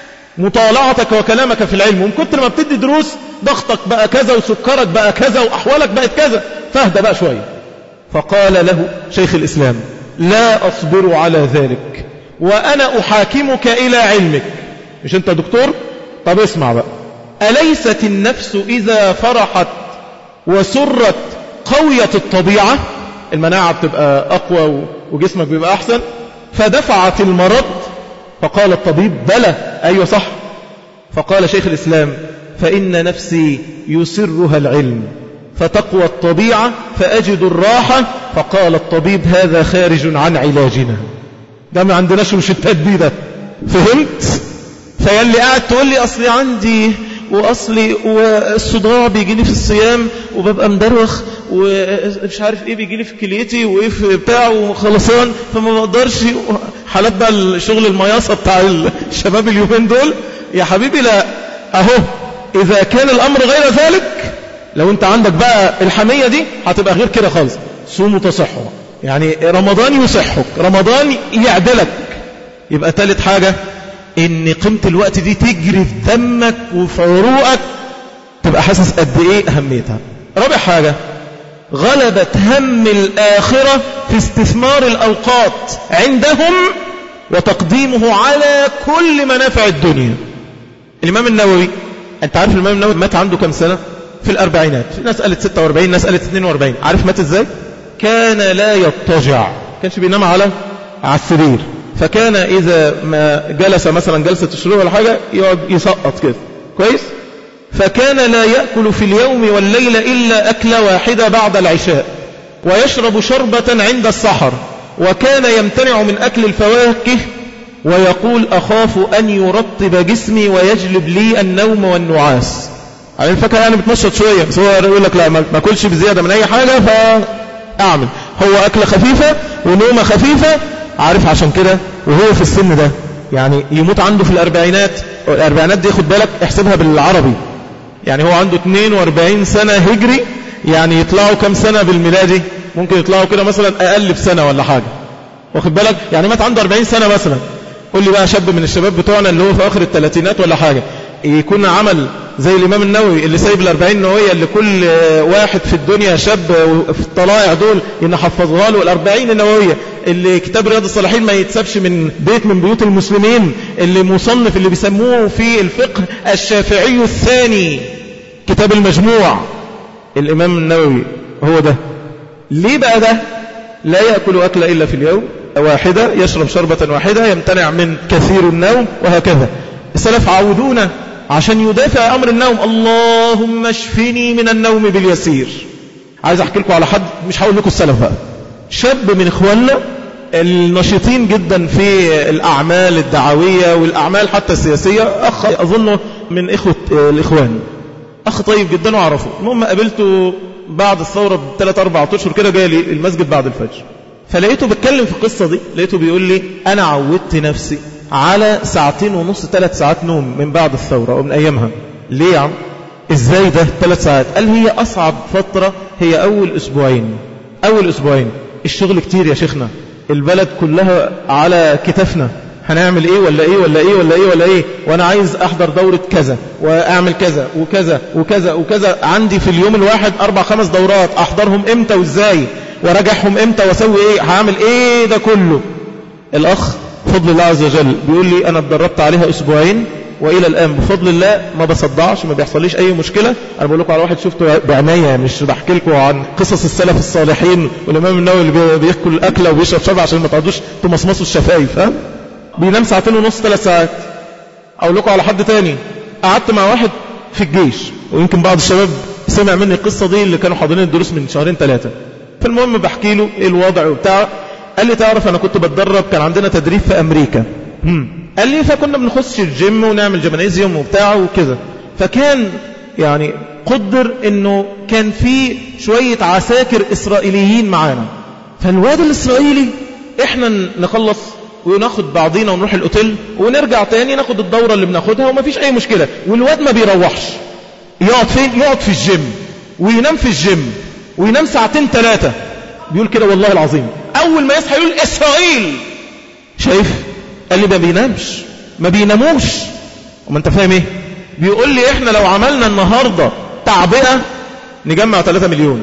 مطالعتك وكلامك في العلم، ومن كتر ما بتدي دروس ضغطك بقى كذا وسكرك بقى كذا وأحوالك بقت كذا، فاهدى بقى شوية. فقال له شيخ الإسلام لا أصبر على ذلك وأنا أحاكمك إلى علمك. مش أنت دكتور؟ طب اسمع بقى. أليست النفس إذا فرحت وسرت قوية الطبيعة، المناعة بتبقى أقوى وجسمك بيبقى أحسن، فدفعت المرض؟ فقال الطبيب بلى، أيوة صح. فقال شيخ الإسلام فإن نفسي يسرها العلم فتقوى الطبيعة فأجد الراحة. فقال الطبيب هذا خارج عن علاجنا، ده ما عندناش روشتات بيه ده. فهمت؟ فياللي قاعد تقول لي أصلي عندي وأصلي والصداع بيجي لي في الصيام وببقى مدروخ ومش عارف ايه بيجي لي في كليتي وايه في بتاع وخلصان فما بقدرش، حالات بقى الشغل المياصة بتاع الشباب اليومين دول. يا حبيبي لا، اهو اذا كان الامر غير ذلك، لو انت عندك بقى الحمية دي هتبقى غير كده خالص. صوموا تصحوا، يعني رمضان يصحك، رمضان يعدلك. يبقى ثالث حاجة ان قيمة الوقت دي تجري في دمك وفي عروقك، تبقى حاسس قد ايه اهميتها. رابع حاجة غلبت هم الآخرة في استثمار الأوقات عندهم وتقديمه على كل منافع الدنيا. الإمام النووي، أنت عارف الإمام النووي مات عنده كم سنة؟ في الأربعينات. ناس قالت ستة وأربعين، ناس قالت اثنين وأربعين. عارف مات إزاي؟ كان لا يضطجع، كانش بينام على على السرير، فكان إذا ما جلس مثلا جلسة الشروق ولا حاجة يقعد يسقط كده كويس. فكان لا يأكل في اليوم والليلة إلا أكلة واحدة بعد العشاء، ويشرب شربة عند السحر، وكان يمتنع من أكل الفواكه، ويقول أخاف أن يرطب جسمي ويجلب لي النوم والنعاس. على الفكرة يعني بتنشط شوية، بس هو يقول لك لا ما أكلش بزيادة من أي حاجة فأعمل. هو أكلة خفيفة ونومة خفيفة، عارف عشان كده وهو في السن ده يعني يموت عنده في الأربعينات. الأربعينات دي خد بالك احسبها بالعربي، يعني هو عنده اثنين وأربعين سنة هجري، يعني يطلعوا كم سنة بالميلادي؟ ممكن يطلعوا كده مثلا أقل بسنة ولا حاجة، واخد بالك؟ يعني مات عنده أربعين سنة مثلا. قول لي بقى شاب من الشباب بتوعنا اللي هو في آخر الثلاثينات ولا حاجة يكون عمل زي الإمام النووي اللي سايب الأربعين نووية اللي كل واحد في الدنيا شاب في الطلائع دول ينحفظها له الأربعين النووية، اللي كتاب رياض الصالحين ما يتسابش من بيت من بيوت المسلمين، اللي مصنف اللي بيسموه في الفقه الشافعي الثاني كتاب المجموع، الإمام النووي هو ده. ليه بقى ده؟ لا يأكل أكل إلا في اليوم واحدة، يشرب شربة واحدة، يمتنع من كثير النوم، وهكذا. السلف عودونا عشان يدافع أمر النوم، اللهم اشفني من النوم باليسير. عايز أحكي لكم على حد، مش هقول لكم السلف بقى، شاب من إخواننا النشيطين جدا في الأعمال الدعوية والأعمال حتى السياسية، أخ أظنه من إخوة الإخوان، أخ طيب جدا وعرفه. المهم قابلته بعد الثورة بثلاث أربع أشهر كده، جاي لي المسجد بعد الفجر، فلقيته بيتكلم في القصة دي. لقيته بيقول لي أنا عودت نفسي على ساعتين ونص ثلاث ساعات نوم من بعد الثورة ومن أيامها. ليه يا عم؟ إزاي ده ثلاث ساعات؟ قال هي أصعب فترة هي أول أسبوعين. أول أسبوعين الشغل كتير يا شيخنا، البلد كلها على كتفنا، هنعمل إيه ولا إيه ولا إيه ولا إيه ولا إيه، وأنا عايز أحضر دورة كذا وأعمل كذا وكذا وكذا وكذا، عندي في اليوم الواحد أربع خمس دورات، أحضرهم إمتى وإزاي وراجعهم إمتى وأسوي إيه، هعمل إيه ده كله. الأخ بفضل الله عز وجل بيقول لي أنا اتدربت عليها أسبوعين وإلى الآن بفضل الله ما بصدعش، ما بيحصليش أي مشكلة. أنا بقول لكم على واحد شفته بعناية، مش بحكي لكم عن قصص السلف الصالحين والإمام النووي اللي بيأكل الأكلة وبيشرب شرب عشان ما تقعدوش تمصمصوا الشفايف، ها؟ بينام ساعتين ونص ثلاث ساعات. أقول لكم على حد تاني، قعدت مع واحد في الجيش، ويمكن بعض الشباب سمع مني القصة دي اللي كانوا حاضرين الدروس من شهرين ثلاثة. فالمهم بحكي له إيه الوضع وبتاع، قال لي تعرف أنا كنت بتدرب، كان عندنا تدريب في أمريكا. هم. قال لي فكنا بنخش الجيم ونعمل جيمنازيوم وبتاع وكذا، فكان يعني قدر انه كان في شوية عساكر إسرائيليين معانا، فالواد الإسرائيلي احنا نخلص وناخد بعضينا ونروح الأوتيل ونرجع تاني ناخد الدورة اللي بناخدها وما فيش أي مشكلة، والواد ما بيروحش، يقعد فين؟ يقعد في الجيم وينام في الجيم وينام ساعتين ثلاثة. بيقول كده والله العظيم أول ما يصحى يقول إسرائيل. شايف؟ قال لي ده بينامش، ما بيناموش. وما انت فاهم ايه؟ بيقول لي احنا لو عملنا النهاردة تعبئة نجمع ثلاثة مليون،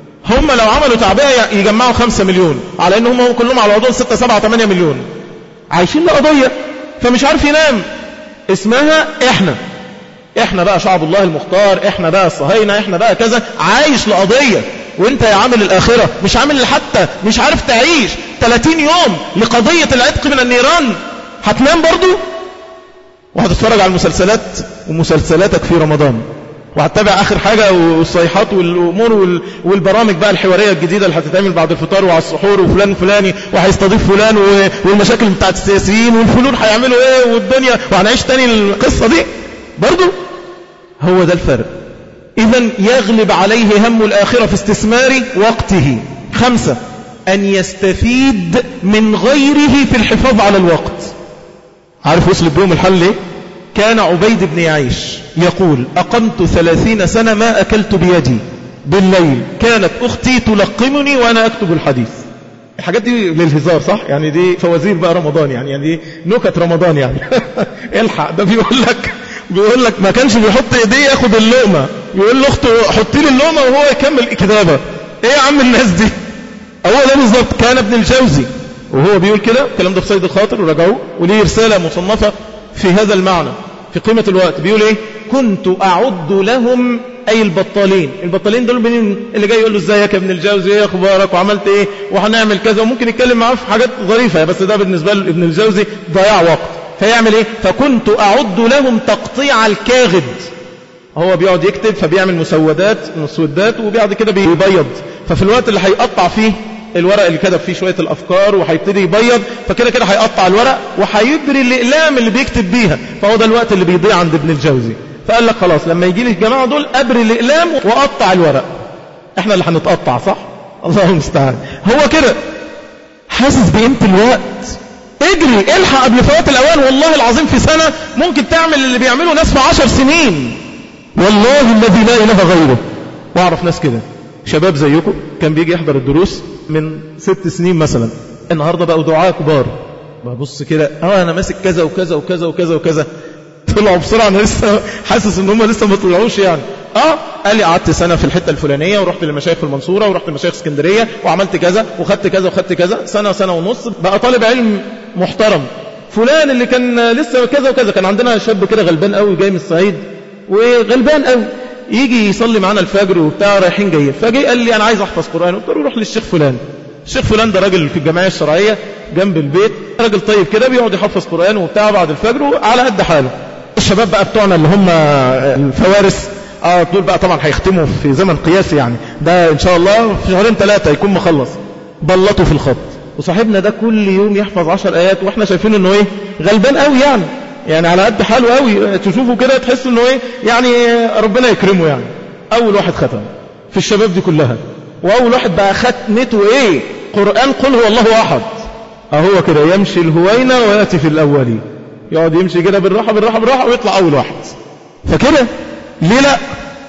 هم لو عملوا تعبئة يجمعوا خمسة مليون، على ان هم كلهم على بعضهم ستة سبعة ثمانية مليون عايشين لقضية، فمش عارف ينام. اسمها احنا احنا بقى شعب الله المختار، احنا بقى الصهاينة، احنا بقى كذا، عايش لقضية. وانت يا عامل الآخرة مش عامل حتى مش عارف تعيش ثلاثين يوم لقضية العتق من النيران، هتنام برضو وهتتفرج على المسلسلات ومسلسلاتك في رمضان، وهتتابع آخر حاجة والصيحات والأمور والبرامج بقى الحوارية الجديدة اللي هتتعمل بعد الفطار وعلى السحور، وفلان فلاني وهيستضيف فلان، والمشاكل بتاعت السياسيين والفلول هيعملوا ايه والدنيا، وهنعيش تاني القصة دي برضو. هو ده الفرق. إذن يغلب عليه هم الآخرة في استثمار وقته. خمسة، أن يستفيد من غيره في الحفاظ على الوقت. عارف وصل بيهم الحل ليه؟ كان عبيد بن يعيش يقول أقمت ثلاثين سنة ما أكلت بيدي بالليل، كانت أختي تلقمني وأنا أكتب الحديث. الحاجات دي للهزار صح؟ يعني دي فوازير بقى رمضان، يعني يعني دي نكت رمضان يعني. الحق ده بيقول لك بيقول لك ما كانش بيحط ايديه ياخد اللقمة، يقول لاخته حطي لي اللقمة وهو يكمل كتابة. ايه يا عم الناس دي؟ هو ده بالظبط. كان ابن الجوزي وهو بيقول كده، الكلام ده في صيد الخاطر وراجعوه، وليه رسالة مصنفة في هذا المعنى في قيمة الوقت. بيقول ايه؟ كنت أعد لهم أي البطالين. البطالين دول بنين اللي جاي يقول له ازيك يا ابن الجوزي، ايه اخبارك وعملت ايه وهنعمل كذا، وممكن يتكلم معاه في حاجات ظريفة، بس ده بالنسبة لابن الجوزي ضياع وقت. فيعمل ايه؟ فكنت أعد لهم تقطيع الكاغد. هو بيقعد يكتب فبيعمل مسودات مسودات وبعد كده بيبيض، ففي الوقت اللي هيقطع فيه الورق اللي كتب فيه شوية الأفكار وهيبتدي يبيض، فكده كده هيقطع الورق وهيبري الأقلام اللي بيكتب بيها، فهو ده الوقت اللي بيضيع عند ابن الجوزي. فقال لك خلاص لما يجي لي الجماعة دول أبري الأقلام وأقطع الورق، احنا اللي هنتقطع صح؟ الله المستعان. هو كده حاسس بقيمة الوقت. اجري الحق قبل فوات الأوان. والله العظيم في سنة ممكن تعمل اللي بيعمله ناس في عشر سنين، والله الذي لا إله غيره. واعرف ناس كده شباب زيكم كان بيجي يحضر الدروس من ست سنين مثلا، النهاردة بقوا دعاء كبار، ببص كده اه انا ماسك كذا وكذا وكذا وكذا وكذا، طلعوا بسرعة، انا لسه حاسس ان هم لسه ما طلعوش يعني. اه قال لي قعدت سنة في الحتة الفلانية، ورحت للمشايخ في المنصورة، ورحت للمشايخ اسكندرية، وعملت كذا وخدت كذا وخدت كذا، سنة سنة ونص بقى طالب علم محترم. فلان اللي كان لسه كذا وكذا، كان عندنا شاب كده غلبان قوي جاي من الصعيد وغلبان قوي، يجي يصلي معانا الفجر وبتاع، رايحين جايين، فجي قال لي انا عايز احفظ قرآن. قلت له روح للشيخ فلان. الشيخ فلان ده راجل في الجمعية الشرعية جنب البيت، راجل طيب كده بيقعد يحفظ قرآن وبتاع بعد الفجر على قد حاله. الشباب بقى بتوعنا اللي هم الفوارس اه دول بقى طبعا هيختموا في زمن قياسي يعني، ده ان شاء الله في شهرين ثلاثة يكون مخلص، بلطوا في الخط. وصاحبنا ده كل يوم يحفظ عشر ايات، واحنا شايفين انه ايه غلبان قوي يعني، يعني على قد حاله قوي، تشوفوا كده تحس انه ايه يعني ربنا يكرمه يعني. اول واحد ختم في الشباب دي كلها، واول واحد بقى ختمته ايه قرآن قل هو الله احد. اهو كده يمشي الهوينة ويأتي في الاولي، يقعد يمشي كده بالراحة بالراحة بالراحة ويطلع اول واحد. فكده ليه لا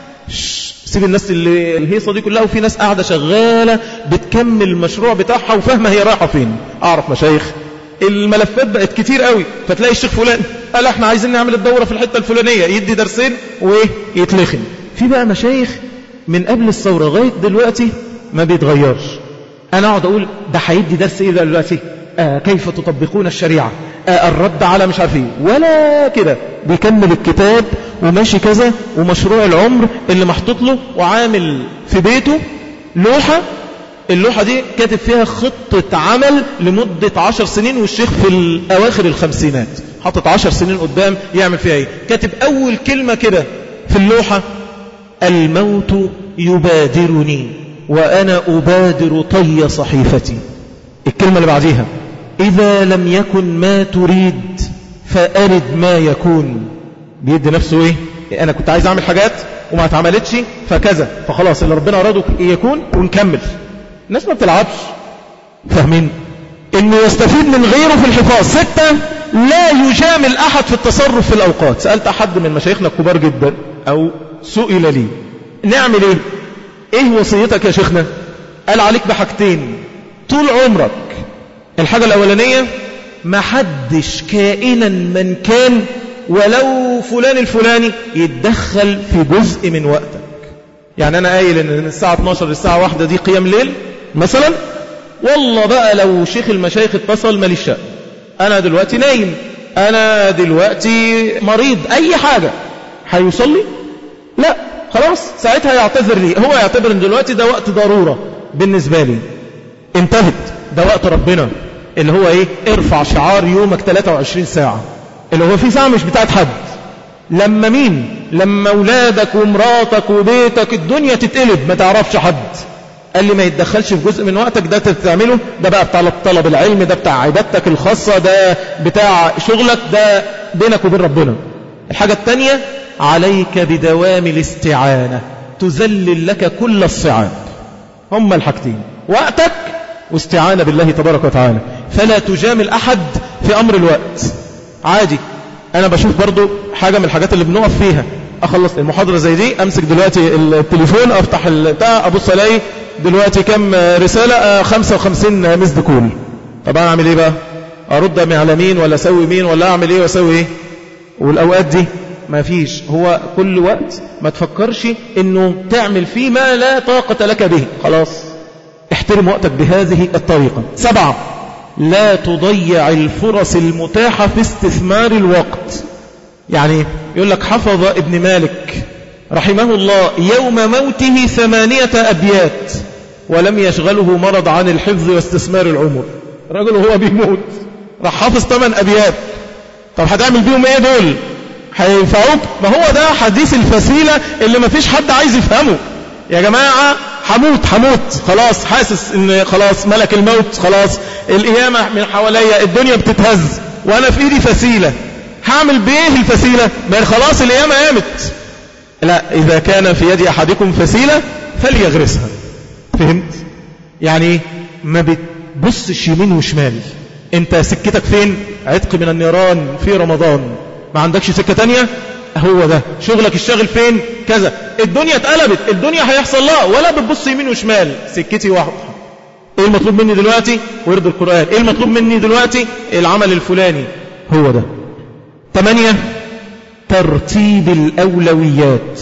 سيب الناس اللي الهيصة دي كلها، وفي ناس قاعدة شغالة بتكمل المشروع بتاعها وفاهمة هي رايحة فين. اعرف مشايخ الملفات بقت كتير قوي، فتلاقي الشيخ فلان قال احنا عايزين نعمل الدورة في الحتة الفلانية، يدي درسين وايه يتلخن. في بقى مشايخ من قبل الثورة لغاية دلوقتي ما بيتغيرش. انا اقعد اقول ده هيدي درس ايه دلوقتي؟ آه كيف تطبقون الشريعة، آه الرد على مش عارف ايه، ولا كده بيكمل الكتاب وماشي كذا، ومشروع العمر اللي محطوط له، وعامل في بيته لوحة، اللوحة دي كاتب فيها خطة عمل لمدة عشر سنين، والشيخ في الأواخر الخمسينات حطت عشر سنين قدام يعمل فيها ايه. كاتب أول كلمة كده في اللوحة: الموت يبادرني وأنا أبادر طي صحيفتي. الكلمة اللي بعديها: إذا لم يكن ما تريد فأرد ما يكون. بيدي نفسه ايه؟ أنا كنت عايز أعمل حاجات وما اتعملتش فكذا، فخلاص اللي ربنا أراده يكون ونكمل. الناس ما بتلعبش، فاهمين؟ إنه يستفيد من غيره في الحفاظ. ستة: لا يجامل أحد في التصرف في الأوقات. سألت أحد من مشايخنا الكبار جدا أو سئل لي نعمل إيه؟ إيه وصيتك يا شيخنا؟ قال عليك بحاجتين طول عمرك. الحاجة الأولانية: ما حدش كائنا من كان ولو فلان الفلاني يتدخل في جزء من وقتك. يعني أنا قايل إن من الساعة اتناشر للساعة واحدة دي قيام ليل مثلا، والله بقى لو شيخ المشايخ اتصل ماليش شأن، أنا دلوقتي نايم، أنا دلوقتي مريض، أي حاجة هيصلي؟ لا، خلاص ساعتها يعتذر لي، هو يعتبر ان دلوقتي ده وقت ضرورة بالنسبة لي، انتهت، ده وقت ربنا اللي هو ايه؟ ارفع شعار يومك ثلاثة وعشرين ساعة، اللي هو في ساعة مش بتاعت حد. لما مين؟ لما اولادك ومراتك وبيتك الدنيا تتقلب ما تعرفش حد. قال لي ما يتدخلش في جزء من وقتك، ده تعمله، ده بقى بتاع طلب العلم، ده بتاع عبادتك الخاصة، ده بتاع شغلك، ده بينك وبين ربنا. الحاجة الثانية: عليك بدوام الاستعانة، تذلل لك كل الصعاب. هما الحاجتين: وقتك واستعانة بالله تبارك وتعالى. فلا تجامل أحد في أمر الوقت. عادي، أنا بشوف برضو حاجة من الحاجات اللي بنقف فيها، أخلص المحاضرة زي دي، أمسك دلوقتي التليفون، أفتح البتاع، أبص ألاقي دلوقتي كم رسالة؟ خمسة وخمسين مسد كول. طب أنا أعمل إيه بقى؟ أرد على مين ولا أسوي مين ولا أعمل إيه وأسوي إيه؟ والأوقات دي ما فيش. هو كل وقت ما تفكرش انه تعمل فيه ما لا طاقة لك به، خلاص احترم وقتك بهذه الطريقة. سبعة: لا تضيع الفرص المتاحة في استثمار الوقت. يعني يقول لك حفظ ابن مالك رحمه الله يوم موته ثمانية أبيات ولم يشغله مرض عن الحفظ واستثمار العمر. رجل هو بيموت راح حافظ ثمان أبيات. طب هتعمل بيهم ايه دول؟ هينفعوك؟ ما هو ده حديث الفسيلة اللي ما فيش حد عايز يفهمه. يا جماعة حموت حموت خلاص، حاسس ان خلاص ملك الموت، خلاص القيامة من حواليا، الدنيا بتتهز وانا في ايدي فسيلة، هعمل بايه الفسيلة؟ ما خلاص القيامة قامت. لا، اذا كان في يد احدكم فسيلة فليغرسها. فهمت؟ يعني ما بتبصش يمين وشمال، انت سكتك فين؟ عتق من النيران في رمضان، ما عندكش سكة تانية، هو ده شغلك الشاغل فين كذا. الدنيا اتقلبت، الدنيا هيحصل لها، ولا بتبص يمين وشمال، سكتي واحدة. ايه المطلوب مني دلوقتي؟ ورد القرآن. ايه المطلوب مني دلوقتي؟ العمل الفلاني. هو ده. ثمانية، ترتيب الأولويات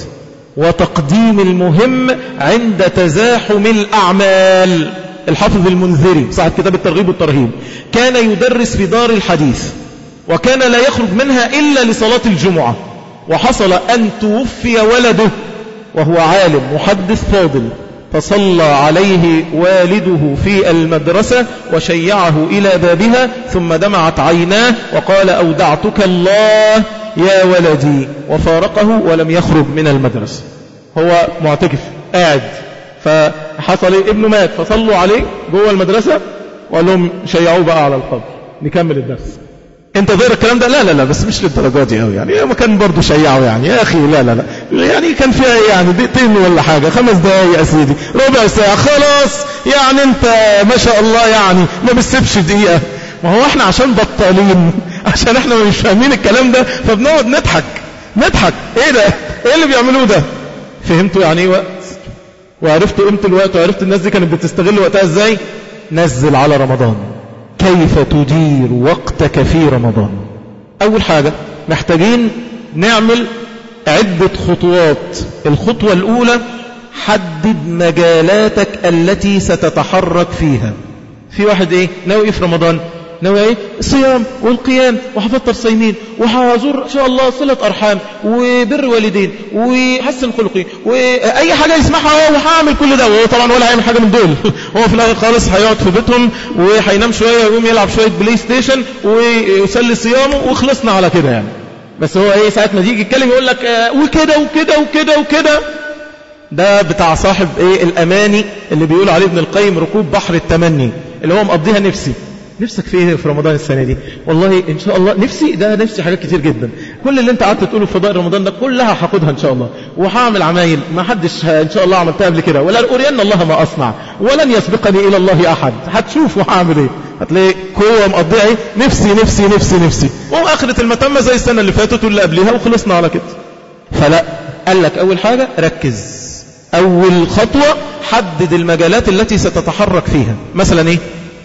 وتقديم المهم عند تزاحم الأعمال. الحافظ المنذري صاحب كتاب الترغيب والترهيب كان يدرس في دار الحديث، وكان لا يخرج منها إلا لصلاة الجمعة، وحصل أن توفي ولده وهو عالم محدث فاضل، فصلى عليه والده في المدرسة وشيعه إلى بابها، ثم دمعت عيناه وقال أودعتك الله يا ولدي، وفارقه ولم يخرج من المدرسة. هو معتكف قاعد، فحصل ابنه مات، فصلوا عليه جوه المدرسة وقال لهم شيعوه بقى على القبر. نكمل الدرس. انت غير الكلام ده؟ لا لا لا بس مش للدرجات دي قوي يعني، ما كان برضه شيعه يعني يا اخي. لا لا لا يعني كان فيها يعني دقيقتين ولا حاجه، خمس دقايق يا سيدي، ربع ساعه خلاص يعني. انت ما شاء الله يعني ما بتسيبش دقيقه. ما هو احنا عشان بطالين، عشان احنا مش فاهمين الكلام ده، فبنقعد نضحك نضحك. ايه ده؟ ايه اللي بيعملوه ده؟ فهمتوا يعني ايه وقت، وعرفتوا قيمه الوقت، وعرفتوا الناس دي كانت بتستغل وقتها ازاي. نزل على رمضان كيف تدير وقتك في رمضان. أول حاجة محتاجين نعمل عدة خطوات. الخطوة الأولى، حدد مجالاتك التي ستتحرك فيها. في واحد ايه ناوي في رمضان، ناوي ايه الصيام والقيام، وهفطر صايمين، وهزور ان شاء الله صلة ارحام وبر والدين وحسن خلقي واي حاجة يسمعها، وهعمل كل ده. وهو طبعا ولا هيعمل حاجة من دول. هو في الاخر خالص هيقعد في بيتهم وهينام شوية ويقوم يلعب شوية بلاي ستيشن ويسلي صيامه وخلصنا على كده يعني. بس هو ايه ساعة ما يجي يتكلم يقول لك آه وكده وكده وكده وكده. ده بتاع صاحب ايه الاماني اللي بيقول عليه ابن القيم ركوب بحر التمني، اللي هو مقضيها نفسي. نفسك في ايه في رمضان السنة دي؟ والله ان شاء الله نفسي، ده نفسي حاجات كتير جدا. كل اللي انت قعدت تقوله في فضائل رمضان ده كلها هاخدها ان شاء الله، وهعمل عمايل ما حدش ان شاء الله عملتها قبل كده، ولا ارين الله ما اصنع، ولن يسبقني الى الله احد. هتشوف وهعمل ايه، هتلاقي قوه مقضيه ايه نفسي نفسي نفسي نفسي، واخره المتمه زي السنه اللي فاتت واللي قبلها وخلصنا على كده. فلا، قال لك اول حاجه ركز. اول خطوه حدد المجالات التي ستتحرك فيها. مثلا ايه؟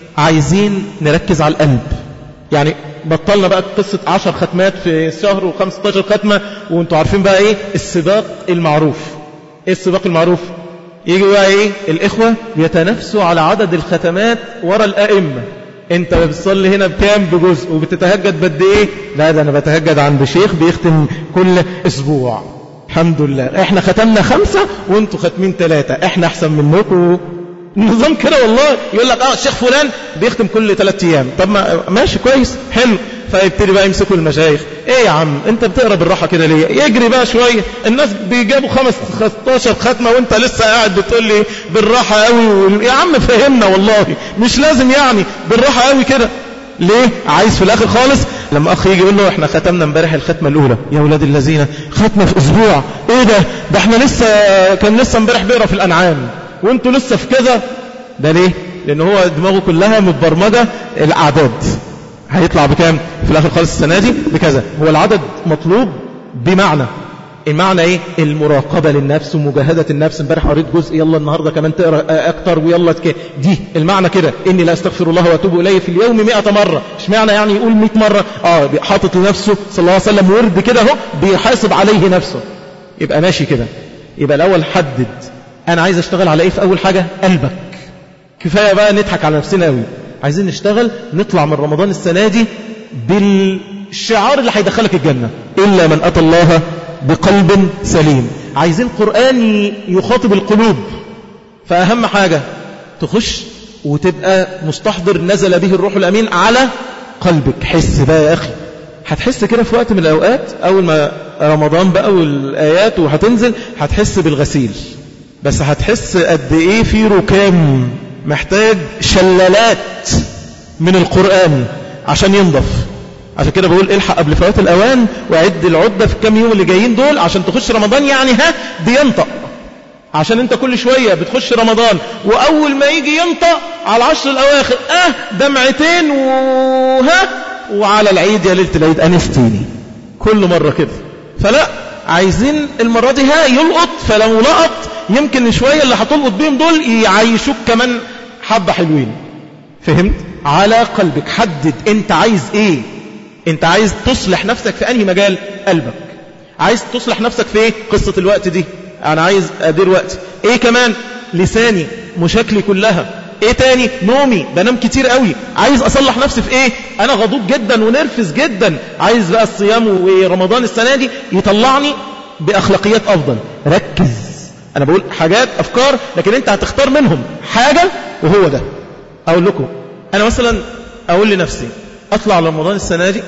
عايزين نركز على القلب. يعني بطلنا بقى قصة عشر ختمات في الشهر وخمسة عشر ختمة، وانتوا عارفين بقى ايه السباق المعروف. ايه السباق المعروف؟ يجي بقى ايه الإخوة يتنافسوا على عدد الختمات ورا الأئمة. انت بتصلي هنا بكام بجزء، وبتتهجد بد ايه؟ لا ده انا بتهجد عند شيخ بيختم كل اسبوع. الحمد لله احنا ختمنا خمسة وانتوا ختمين ثلاثة، احنا احسن منكم. نظام كده والله. يقول لك اه الشيخ فلان بيختم كل ثلاث ايام. طب ما ماشي كويس حلو. فيبتدي بقى يمسكوا المشايخ. ايه يا عم انت بتقرا بالراحه كده ليه؟ يجري بقى شويه. الناس بيجابوا خمس خمستاشر ختمه وانت لسه قاعد بتقول لي بالراحه قوي. يا عم فهمنا والله، مش لازم يعني بالراحه قوي كده. ليه؟ عايز في الاخر خالص لما اخ يجي يقول له احنا ختمنا امبارح الختمه الاولى. يا ولاد الذين ختمه في اسبوع؟ ايه ده؟ ده احنا لسه كان لسه امبارح بيقرا في الانعام وانتوا لسه في كذا. ده ليه؟ لان هو دماغه كلها متبرمجه الاعداد. هيطلع بكام في الاخر خالص السنه دي؟ بكذا. هو العدد مطلوب بمعنى، المعنى ايه؟ المراقبه للنفس ومجاهده النفس. امبارح قريت جزء، يلا النهارده كمان تقرا اكتر، ويلا كده. دي المعنى كده. اني لا استغفر الله واتوب اليه في اليوم مئة مره. مش معنى يعني يقول مئة مره. اه حاطط لنفسه صلى الله عليه وسلم ورد كده اهو بيحاسب عليه نفسه. يبقى ماشي كده. يبقى الاول حدد انا عايز اشتغل على ايه. في اول حاجه قلبك. كفايه بقى نضحك على نفسنا قوي. عايزين نشتغل نطلع من رمضان السنه دي بالشعار اللي هيدخلك الجنه، الا من اتى الله بقلب سليم. عايزين قرآن يخاطب القلوب. فأهم حاجة تخش وتبقى مستحضر نزل به الروح الأمين على قلبك. حس بقى يا أخي. هتحس كده في وقت من الأوقات أول ما رمضان بقى والآيات وهتنزل، هتحس بالغسيل. بس هتحس قد إيه في ركام محتاج شلالات من القرآن عشان ينضف. عشان كده بقول الحق قبل فوات الأوان، وعد العدة في الكام يوم اللي جايين دول عشان تخش رمضان يعني ها بينطق. عشان انت كل شوية بتخش رمضان وأول ما يجي ينطق على العشر الأواخر اه دمعتين وها، وعلى العيد يا ليلة العيد أنستيني. كل مرة كده فلا عايزين المرة دي ها يلقط، فلو لقط يمكن شوية اللي هتلقط بيهم دول يعيشوك كمان حبة حلوين. فهمت؟ على قلبك حدد انت عايز ايه. انت عايز تصلح نفسك في انهي مجال؟ قلبك. عايز تصلح نفسك في ايه؟ قصة الوقت دي، انا عايز ادير وقتي. ايه كمان؟ لساني، مشاكلي كلها. ايه تاني؟ نومي، بنام كتير قوي. عايز اصلح نفسي في ايه؟ انا غضوب جدا ونرفز جدا، عايز بقى الصيام ورمضان السنة دي يطلعني باخلاقيات افضل. ركز، انا بقول حاجات افكار لكن انت هتختار منهم حاجة وهو ده. اقول لكم انا مثلا اقول لنفسي اطلع رمضان السنة دي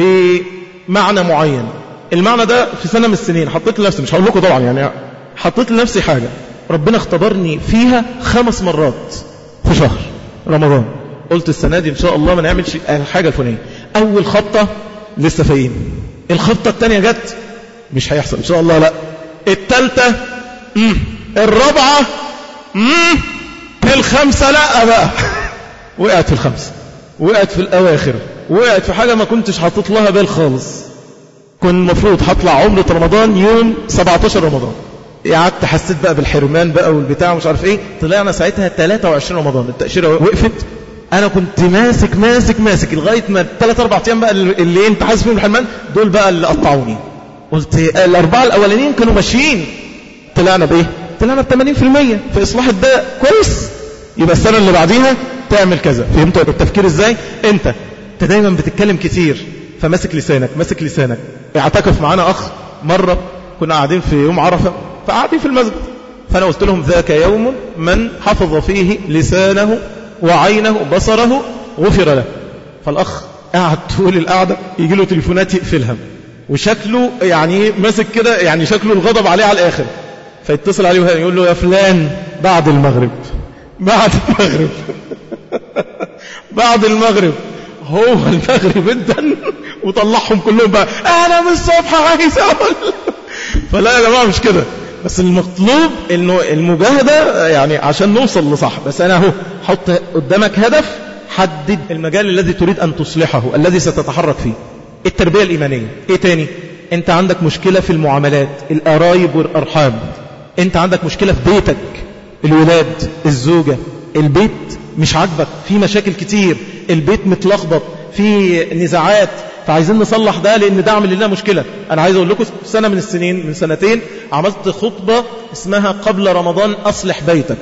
بمعنى معين. المعنى ده في سنة من السنين حطيت لنفسي، مش هقول لكم طبعا، يعني حطيت لنفسي حاجة ربنا اختبرني فيها خمس مرات في شهر رمضان. قلت السنة دي ان شاء الله ما نعملش الحاجة الفلانية. اول خبطة لسه فاين، الخبطة التانية جت مش هيحصل ان شاء الله، لا التالتة مم. الرابعة مم. الخمسة لا بقى وقعت في الخمسة، وقعت في الاواخر، وقعت في حاجة ما كنتش حاطط لها بال خالص. كنت المفروض هطلع عمرة رمضان يوم سبعتاشر رمضان، قعدت حسيت بقى بالحرمان بقى والبتاع ومش عارف ايه. طلعنا ساعتها ثلاثة وعشرين رمضان، التأشيرة وقفت. انا كنت ماسك ماسك ماسك لغاية ما الثلاث اربع ايام بقى اللي انت حاسس فيهم الحرمان دول بقى اللي قطعوني. قلت الاربعة الاولانيين كانوا ماشيين، طلعنا بايه؟ طلعنا ب ثمانين بالمية في اصلاح الداء. كويس، يبقى السنة اللي بعديها تعمل كذا. فهمتوا التفكير ازاي؟ انت انت دايما بتتكلم كتير فماسك لسانك، ماسك لسانك. اعتكف معانا اخ مرة، كنا قاعدين في يوم عرفة فقاعدين في المسجد، فانا قلت لهم ذاك يوم من حفظ فيه لسانه وعينه وبصره غفر له. فالاخ قاعد طول القعدة يجي له تليفونات يقفلها، وشكله يعني ماسك كده، يعني شكله الغضب عليه على الاخر. فيتصل عليه ويقول له يا فلان بعد المغرب بعد المغرب بعد المغرب. هو المغرب ادن وطلعهم كلهم بقى انا من الصبح عايز اقول. فلا يا جماعه مش كده، بس المطلوب انه المجاهده يعني عشان نوصل لصح. بس انا اهو حط قدامك هدف، حدد المجال الذي تريد ان تصلحه، الذي ستتحرك فيه. التربيه الايمانيه. ايه تاني؟ انت عندك مشكله في المعاملات، القرايب والارحام. انت عندك مشكله في بيتك، الولاد، الزوجه، البيت مش عاجبك، في مشاكل كتير، البيت متلخبط، في نزاعات، فعايزين نصلح ده لان ده عامل لنا مشكلة. انا عايز اقول لكم سنة من السنين، من سنتين عملت خطبة اسمها قبل رمضان اصلح بيتك،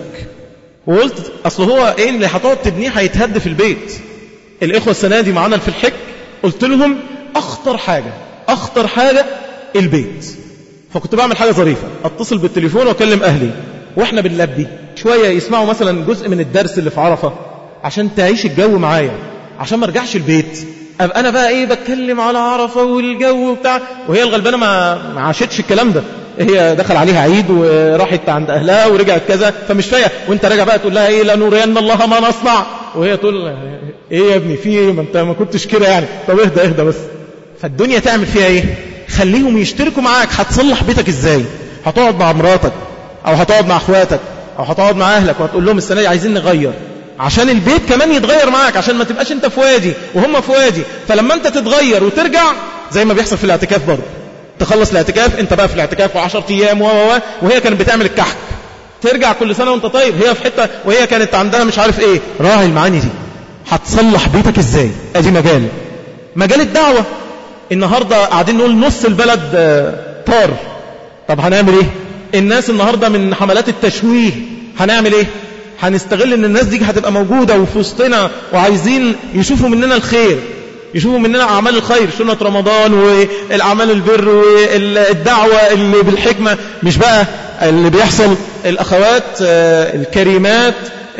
وقلت اصل هو ايه اللي هتقعد تبنيه هيتهد في البيت. الاخوة السنة دي معانا في الحج، قلت لهم اخطر حاجة اخطر حاجة البيت. فكنت بعمل حاجة ظريفة، اتصل بالتليفون واكلم اهلي واحنا بنلبي شوية يسمعوا مثلا جزء من الدرس اللي في عرفة عشان تعيش الجو معايا، عشان ما ارجعش البيت ابقى انا بقى ايه بتكلم على عرفة والجو بتاع، وهي الغلبانة ما ما عاشتش الكلام ده. هي دخل عليها عيد وراحت عند اهلها ورجعت كذا، فمش فايقه. وانت راجع بقى تقول لها ايه لنرين الله ما نصنع، وهي تقول ايه يا ابني في ايه، ما انت ما كنتش كده يعني. طب اهدى اهدى بس. فالدنيا تعمل فيها ايه؟ خليهم يشتركوا معاك. هتصلح بيتك ازاي؟ هتقعد مع مراتك او هتقعد مع اخواتك او هتقعد مع اهلك وهتقول لهم السنه دي عايزين نغير، عشان البيت كمان يتغير معاك، عشان ما تبقاش انت في وادي وهم في وادي. فلما انت تتغير وترجع زي ما بيحصل في الاعتكاف برضه، تخلص الاعتكاف انت بقى في الاعتكاف وعشر ايام و و وهي كانت بتعمل الكحك، ترجع كل سنه وانت طيب، هي في حته وهي كانت عندها مش عارف ايه. راعي المعاني دي. هتصلح بيتك ازاي؟ ادي مجال مجال الدعوه. النهارده قاعدين نقول نص البلد طار، طب هنعمل ايه؟ الناس النهارده من حملات التشويه، هنعمل ايه؟ هنستغل ان الناس دي هتبقى موجودة وفي وسطنا وعايزين يشوفوا مننا الخير، يشوفوا مننا أعمال الخير، سنة رمضان والأعمال البر والدعوة اللي بالحكمة، مش بقى اللي بيحصل. الأخوات الكريمات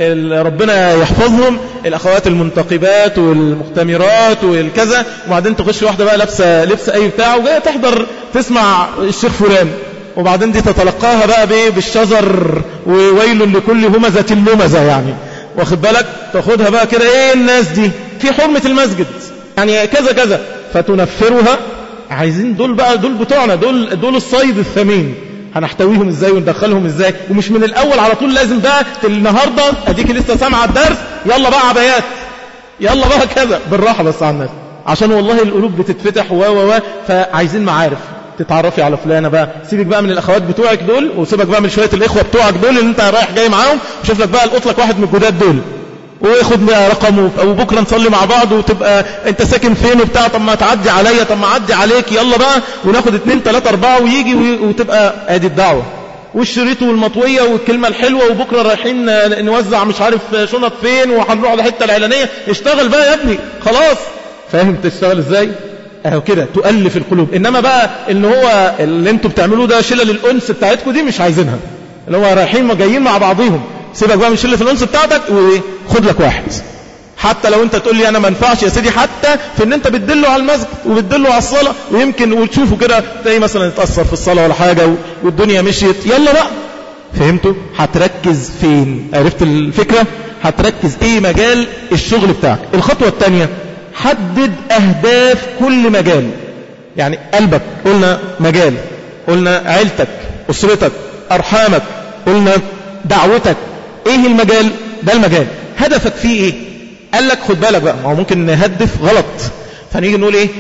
ربنا يحفظهم، الأخوات المنتقبات والمختمرات والكذا، وبعدين تخش واحدة بقى لابسة لبس أي بتاع وجاية تحضر تسمع الشيخ فلان، وبعدين دي تتلقاها بقى بايه بالشجر وويل لكل همزة لمزة، يعني واخد بالك، تاخدها بقى كده ايه الناس دي في حرمة المسجد يعني كذا كذا، فتنفرها. عايزين دول بقى، دول بتوعنا، دول دول الصيد الثمين، هنحتويهم ازاي وندخلهم ازاي؟ ومش من الاول على طول لازم بقى النهارده اديك لسه سامعه الدرس يلا بقى عبايات يلا بقى كذا، بالراحه بس على الناس، عشان والله القلوب بتتفتح و و و فعايزين معارف. تتعرفي على فلانة بقى، سيبك بقى من الأخوات بتوعك دول وسيبك بقى من شوية الإخوة بتوعك دول اللي انت رايح جاي معاهم، وشوف لك بقى القطلك واحد من الجداد دول وياخد بقى رقمه، وبكرة نصلي مع بعض وتبقى انت ساكن فين وبتاع، طب ما تعدي عليا، طب ما اعدي عليك، يلا بقى وناخد اتنين تلاتة اربعة ويجي وتبقى ادي الدعوة والشريط والمطوية والكلمة الحلوة، وبكرة رايحين نوزع مش عارف شنط فين وهنروح على الحتة العلانية. اشتغل بقى يا ابني خلاص. فاهم تشتغل ازاي؟ اهو كده تؤلف القلوب. انما بقى ان هو اللي انتوا بتعملوه ده شلل الانس بتاعتكم دي مش عايزينها، اللي هو رايحين جايين مع بعضهم. سيبك بقى من شلة الانس بتاعتك وخد لك واحد. حتى لو انت تقول لي انا ما ينفعش يا سيدي، حتى في ان انت بتدله على المسجد وبتدله على الصلاة، ويمكن وتشوفه كده تلاقي مثلا يتأثر في الصلاة ولا حاجة والدنيا مشيت، يلا بقى. فهمتوا؟ هتركز فين؟ عرفت الفكرة؟ هتركز ايه مجال الشغل بتاعك. الخطوة الثانية، حدد اهداف كل مجال. يعني قلبك قلنا مجال، قلنا عيلتك، اسرتك، ارحامك، قلنا دعوتك. ايه المجال ده؟ المجال هدفك فيه ايه؟ قال لك خد بالك بقى، ما هو ممكن نهدف غلط، فنيجي نقول ايه؟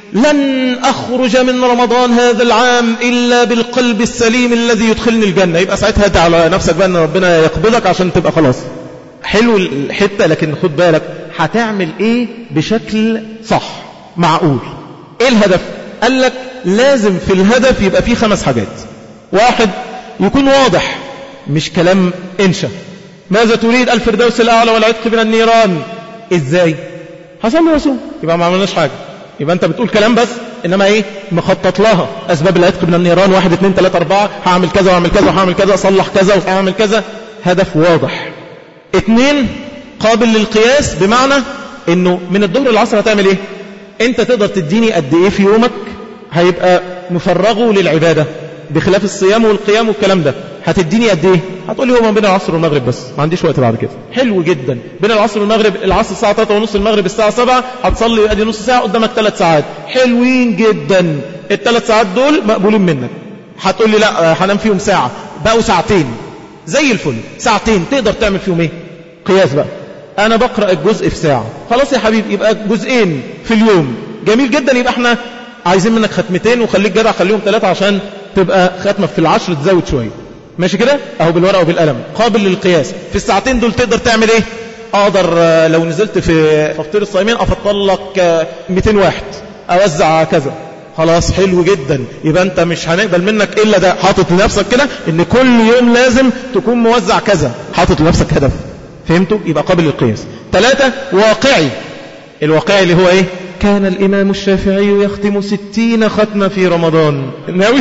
لن اخرج من رمضان هذا العام الا بالقلب السليم الذي يدخلني الجنة. يبقى ساعتها هدى على نفسك بقى ان ربنا يقبضك عشان تبقى خلاص. حلو الحتة، لكن خد بالك هتعمل ايه بشكل صح معقول. ايه الهدف؟ قال لك لازم في الهدف يبقى فيه خمس حاجات. واحد، يكون واضح، مش كلام انشا. ماذا تريد؟ الفردوس الاعلى والعتق من النيران. ازاي؟ حسن رسول. يبقى ما عملناش حاجة، يبقى انت بتقول كلام بس، انما ايه؟ مخطط لها. اسباب العتق من النيران واحد اتنين تلاتة اربعة، هعمل كذا وهعمل كذا وهعمل كذا، اصلح كذا وهعمل كذا. هدف واضح. اتنين، قابل للقياس، بمعنى انه من الظهر العصر هتعمل ايه؟ انت تقدر تديني قد ايه في يومك هيبقى مفرغه للعبادة، بخلاف الصيام والقيام والكلام ده. هتديني قد ايه؟ هتقولي هو ما بين العصر والمغرب بس، ما عنديش وقت بعد كده. حلو جدا. بين العصر والمغرب، العصر الساعة ثلاثة ونص، المغرب الساعة سبعة، هتصلي ادي نص ساعة، قدامك ثلاث ساعات حلوين جدا. الثلاث ساعات دول مقبولين منك. هتقولي لا هنام فيهم ساعة، بقوا ساعتين زي الفل. ساعتين تقدر تعمل فيهم ايه؟ قياس بقى. انا بقرأ الجزء في ساعة، خلاص يا حبيبي يبقى جزئين في اليوم. جميل جدا. يبقى احنا عايزين منك ختمتين، وخليك جدع خليهم ثلاثة عشان تبقى ختمة في العشر تزود شوية. ماشي كده؟ اهو بالورقة وبالقلم قابل للقياس. في الساعتين دول تقدر تعمل ايه؟ اقدر لو نزلت في فطير الصايمين افطر لك مئتين واحد، اوزع كذا. خلاص حلو جدا. يبقى انت مش هنقبل منك الا ده. حاطط لنفسك كده ان كل يوم لازم تكون موزع كذا، حاطط لنفسك هدف. فهمتوا؟ يبقى قابل للقياس. ثلاثة، واقعي. الواقعي اللي هو ايه؟ كان الامام الشافعي يختم ستين ختمة في رمضان. ناوي؟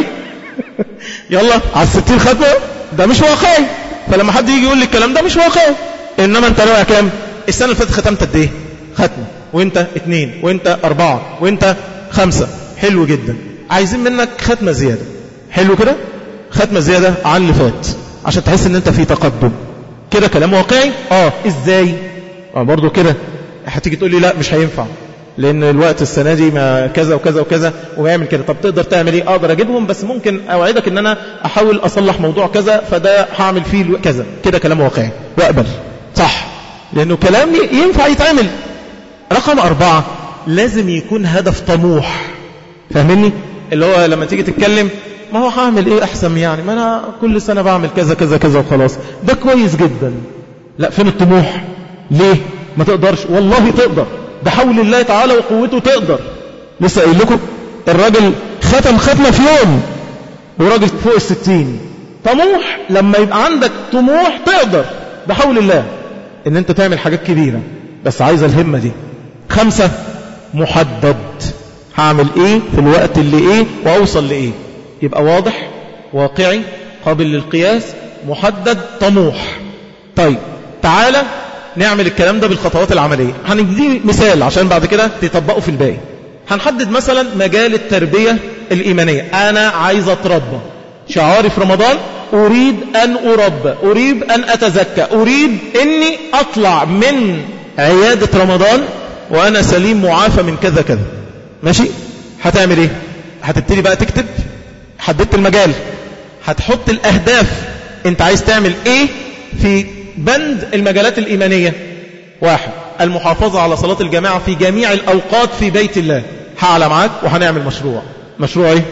يلا على الستين ختمة. ده مش واقعي. فلما حد يجي يقول لي الكلام ده مش واقعي. انما انت ناوي كام؟ السنة اللي فاتت ختمت قد ايه؟ ختمة. وانت اتنين، وانت اربعة، وانت خمسة. حلو جدا. عايزين منك ختمة زيادة. حلو كده؟ ختمة زيادة عن اللي فات عشان تحس ان انت في تقدم. كده كلام واقعي. اه ازاي؟ اه برضو كده. هتيجي تقول لي لا مش هينفع لان الوقت السنة دي ما كذا وكذا وكذا ويعمل كده. طب تقدر تعمل ايه؟ اقدر اجيبهم، بس ممكن اوعدك ان انا احاول اصلح موضوع كذا، فده هعمل فيه كذا. كده كلام واقعي واقبل. صح، لانه كلام ينفع يتعمل. رقم اربعة، لازم يكون هدف طموح. فاهمني؟ اللي هو لما تيجي تتكلم، ما هو هعمل ايه احسن يعني، ما انا كل سنة بعمل كذا كذا كذا وخلاص، ده كويس جدا. لا، فين الطموح؟ ليه ما تقدرش؟ والله تقدر، بحول الله تعالى وقوته تقدر. لسه قايل لكم الراجل ختم ختمة في يوم، وراجل فوق الستين. طموح. لما يبقى عندك طموح تقدر بحول الله ان انت تعمل حاجات كبيرة، بس عايزة الهمة دي. خمسة، محدد. هعمل ايه في الوقت اللي ايه واوصل لايه. يبقى واضح، واقعي، قابل للقياس، محدد، طموح. طيب تعالى نعمل الكلام ده بالخطوات العملية. هندي مثال عشان بعد كده تطبقوا في الباقي. هنحدد مثلا مجال التربية الإيمانية. أنا عايز أتربى. شعاري في رمضان أريد أن أربى، أريد أن أتزكى، أريد أني أطلع من عيادة رمضان وأنا سليم معافى من كذا كذا. ماشي؟ هتعمل إيه؟ هتبتدي بقى تكتب. حددت المجال، هتحط الأهداف. أنت عايز تعمل إيه في بند المجالات الإيمانية؟ واحد، المحافظة على صلاة الجماعة في جميع الأوقات في بيت الله. هعلى معاك وهنعمل مشروع. مشروع ايه؟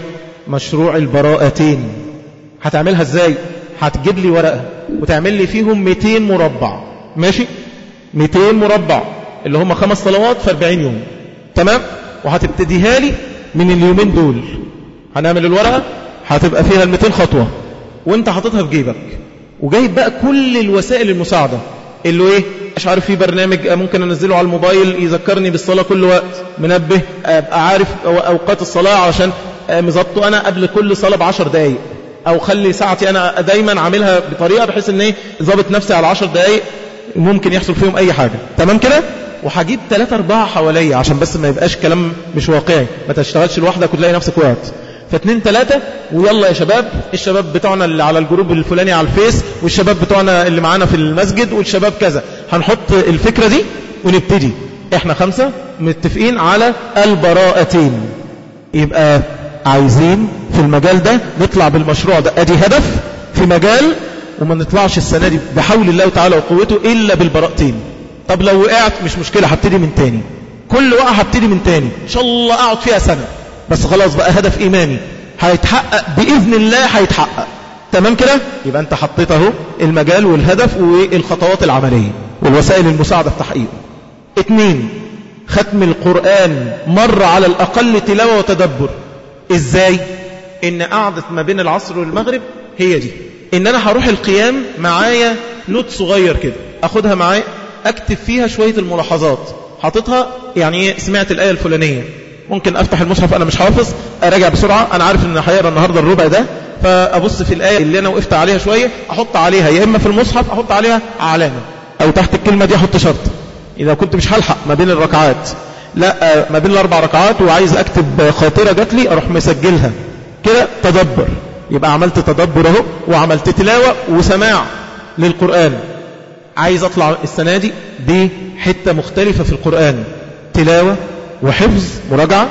مشروع البراءتين. هتعملها ازاي؟ هتجيب لي ورقة وتعمل لي فيهم مئتين مربع، ماشي؟ مئتين مربع اللي هم خمس صلوات في أربعين يوم، تمام؟ وهتبتديها لي من اليومين دول. هنعمل الورقة هتبقى فيها المئتين خطوة وانت حاططها في جيبك، وجايب بقى كل الوسائل المساعدة اللي ايه، مش عارف، في برنامج ممكن انزله على الموبايل يذكرني بالصلاة كل وقت، منبه، ابقى عارف اوقات الصلاة عشان مزبطه انا قبل كل صلاة بعشر دقايق، او خلي ساعتي انا دايما عاملها بطريقة بحيث ان ايه ضابط نفسي على عشر دقايق ممكن يحصل فيهم اي حاجة، تمام كده؟ وهجيب ثلاثة اربعة حواليا عشان بس ما يبقاش كلام مش واقعي، ما تشتغلش لوحدك وتلاقي نفسك وقت. فاثنين ثلاثة ويلا يا شباب، الشباب بتوعنا اللي على الجروب الفلاني على الفيس، والشباب بتوعنا اللي معانا في المسجد، والشباب كذا، هنحط الفكرة دي ونبتدي. احنا خمسة متفقين على البراءتين، يبقى عايزين في المجال ده نطلع بالمشروع ده، ادي هدف في مجال، وما نطلعش السنة دي بحول الله تعالى وقوته إلا بالبراءتين. طب لو وقعت مش مشكلة، هبتدي من تاني، كل وقع هبتدي من تاني، إن شاء الله أقعد فيها سنة، بس خلاص بقى هدف إيماني هيتحقق بإذن الله، هيتحقق، تمام كده؟ يبقى أنت حطيت اهو المجال والهدف والخطوات العملية والوسائل المساعدة في تحقيقه. اتنين، ختم القرآن مرة على الأقل تلاوة وتدبر. إزاي؟ إن قعدت ما بين العصر والمغرب هي دي، إن أنا هروح القيام معايا نوت صغير كده، أخدها معايا أكتب فيها شوية الملاحظات، حاططها يعني سمعت الآية الفلانية، ممكن أفتح المصحف أنا مش حافظ، أراجع بسرعة، أنا عارف إن هيقرا النهاردة الربع ده، فأبص في الآية اللي أنا وقفت عليها شوية، أحط عليها يا إما في المصحف أحط عليها علامة، أو تحت الكلمة دي أحط شرط إذا كنت مش هلحق ما بين الركعات، لا ما بين الأربع ركعات وعايز أكتب خاطرة جات لي أروح مسجلها كده. تدبر، يبقى عملت تدبر اهو، وعملت تلاوة وسماع للقرآن. عايز أطلع السنة دي بحتة مختلفة في القرآن، تلاوة وحفظ مراجعة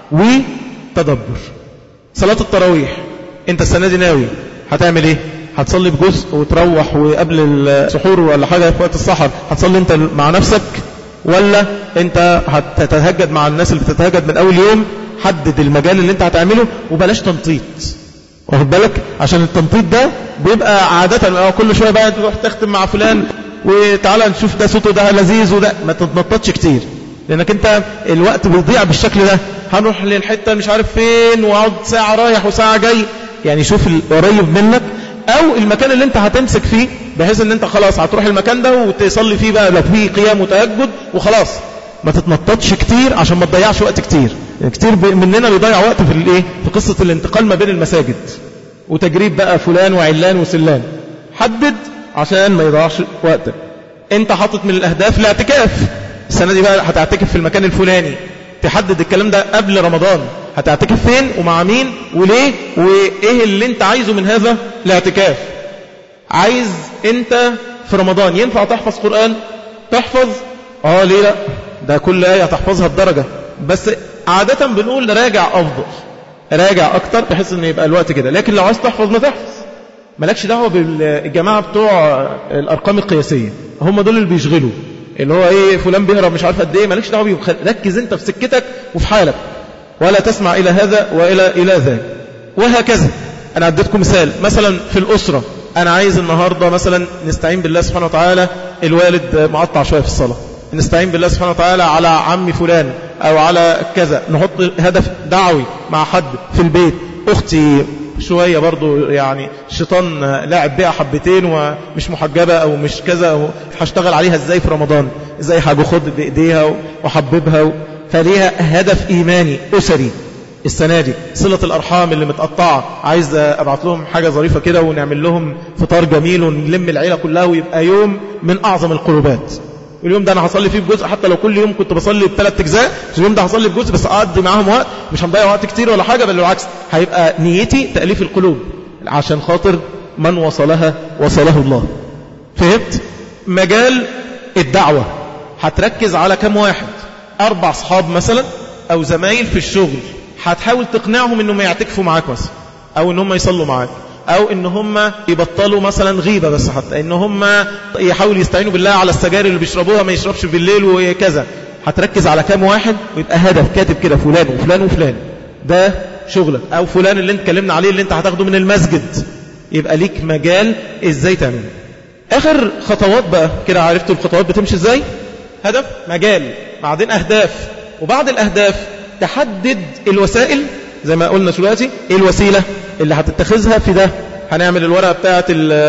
وتدبر. صلاة التراويح انت السنة دي ناوي هتعمل ايه؟ هتصلي بجزء وتروح، وقبل السحور ولا حاجة في وقت السحر هتصلي انت مع نفسك، ولا انت هتتهجد مع الناس اللي بتتهجد من اول يوم؟ حدد المجال اللي انت هتعمله وبلاش تنطيط، واخد بالك؟ عشان التنطيط ده بيبقى عادة كل شوية بقى تروح تختم مع فلان وتعالى نشوف ده صوته ده لذيذ وده، ما تتنططش كتير، لانك انت الوقت بيضيع بالشكل ده. هنروح للحتة مش عارف فين واقعد ساعة رايح وساعة جاي، يعني شوف القريب منك او المكان اللي انت هتمسك فيه، بحيث ان انت خلاص هتروح المكان ده وتصلي فيه بقى لو فيه قيام وتهجد وخلاص. ما تتنططش كتير عشان ما تضيعش وقت كتير، يعني كتير مننا بيضيع وقت في الايه، في قصة الانتقال ما بين المساجد وتجريب بقى فلان وعلان وسلان. حدد عشان ما يضيعش وقتك. انت حاطط من الاهداف الاعتكاف، السنة دي بقى هتعتكف في المكان الفلاني، تحدد الكلام ده قبل رمضان، هتعتكف فين ومع مين وليه وايه اللي انت عايزه من هذا الاعتكاف. عايز انت في رمضان ينفع تحفظ قرآن؟ تحفظ؟ اه ليه لا، ده كل آية تحفظها بدرجة، بس عادة بنقول راجع أفضل، راجع أكتر بحيث ان يبقى الوقت كده. لكن لو عايز تحفظ ما تحفظ، مالكش دعوة بالجماعة بتوع الأرقام القياسية، هم دول اللي بيشغلوا، اللي هو ايه فلان بيهرب مش عارف قد ايه، مالكش دعوة بيه، ركز انت في سكتك وفي حالك، ولا تسمع إلى هذا وإلى إلى ذاك، وهكذا. أنا عديتكم مثال، مثلا في الأسرة، أنا عايز النهاردة مثلا نستعين بالله سبحانه وتعالى، الوالد مقطع شوية في الصلاة، نستعين بالله سبحانه وتعالى على عمي فلان أو على كذا، نحط هدف دعوي مع حد في البيت، أختي شوية برضو يعني الشيطان لاعب بيها حبتين ومش محجبة أو مش كذا، أو هشتغل عليها إزاي في رمضان، إزاي هاخد بإيديها وحببها، فليها هدف إيماني أسري. السنة دي صلة الأرحام اللي متقطعة، عايز أبعت لهم حاجة ظريفة كده ونعمل لهم فطار جميل ونلم العيلة كلها ويبقى يوم من أعظم القربات. واليوم ده أنا هصلي فيه بجزء، حتى لو كل يوم كنت بصلي بثلاث أجزاء، اليوم ده هصلي بجزء بس أقضي معاهم وقت، مش هنضيع وقت كتير ولا حاجة، بل بالعكس هيبقى نيتي تأليف القلوب عشان خاطر من وصلها وصله الله. فهمت؟ مجال الدعوة هتركز على كم واحد؟ أربع صحاب مثلا أو زمايل في الشغل، هتحاول تقنعهم إنهم يعتكفوا معاك مثلا، أو إنهم يصلوا معاك، أو إن هم يبطلوا مثلا غيبة، بس حتى إن هم يحاولوا يستعينوا بالله على السجائر اللي بيشربوها ما يشربش بالليل وكذا. هتركز على كام واحد ويبقى هدف كاتب كده فلان وفلان وفلان، ده شغلك، أو فلان اللي انت اتكلمنا عليه اللي انت هتاخده من المسجد، يبقى ليك مجال ازاي تعمل. آخر خطوات بقى كده، عرفتوا الخطوات بتمشي ازاي؟ هدف، مجال، بعدين أهداف، وبعد الأهداف تحدد الوسائل زي ما قلنا دلوقتي. ايه الوسيلة اللي هتتخذها في ده؟ هنعمل الورقة بتاعت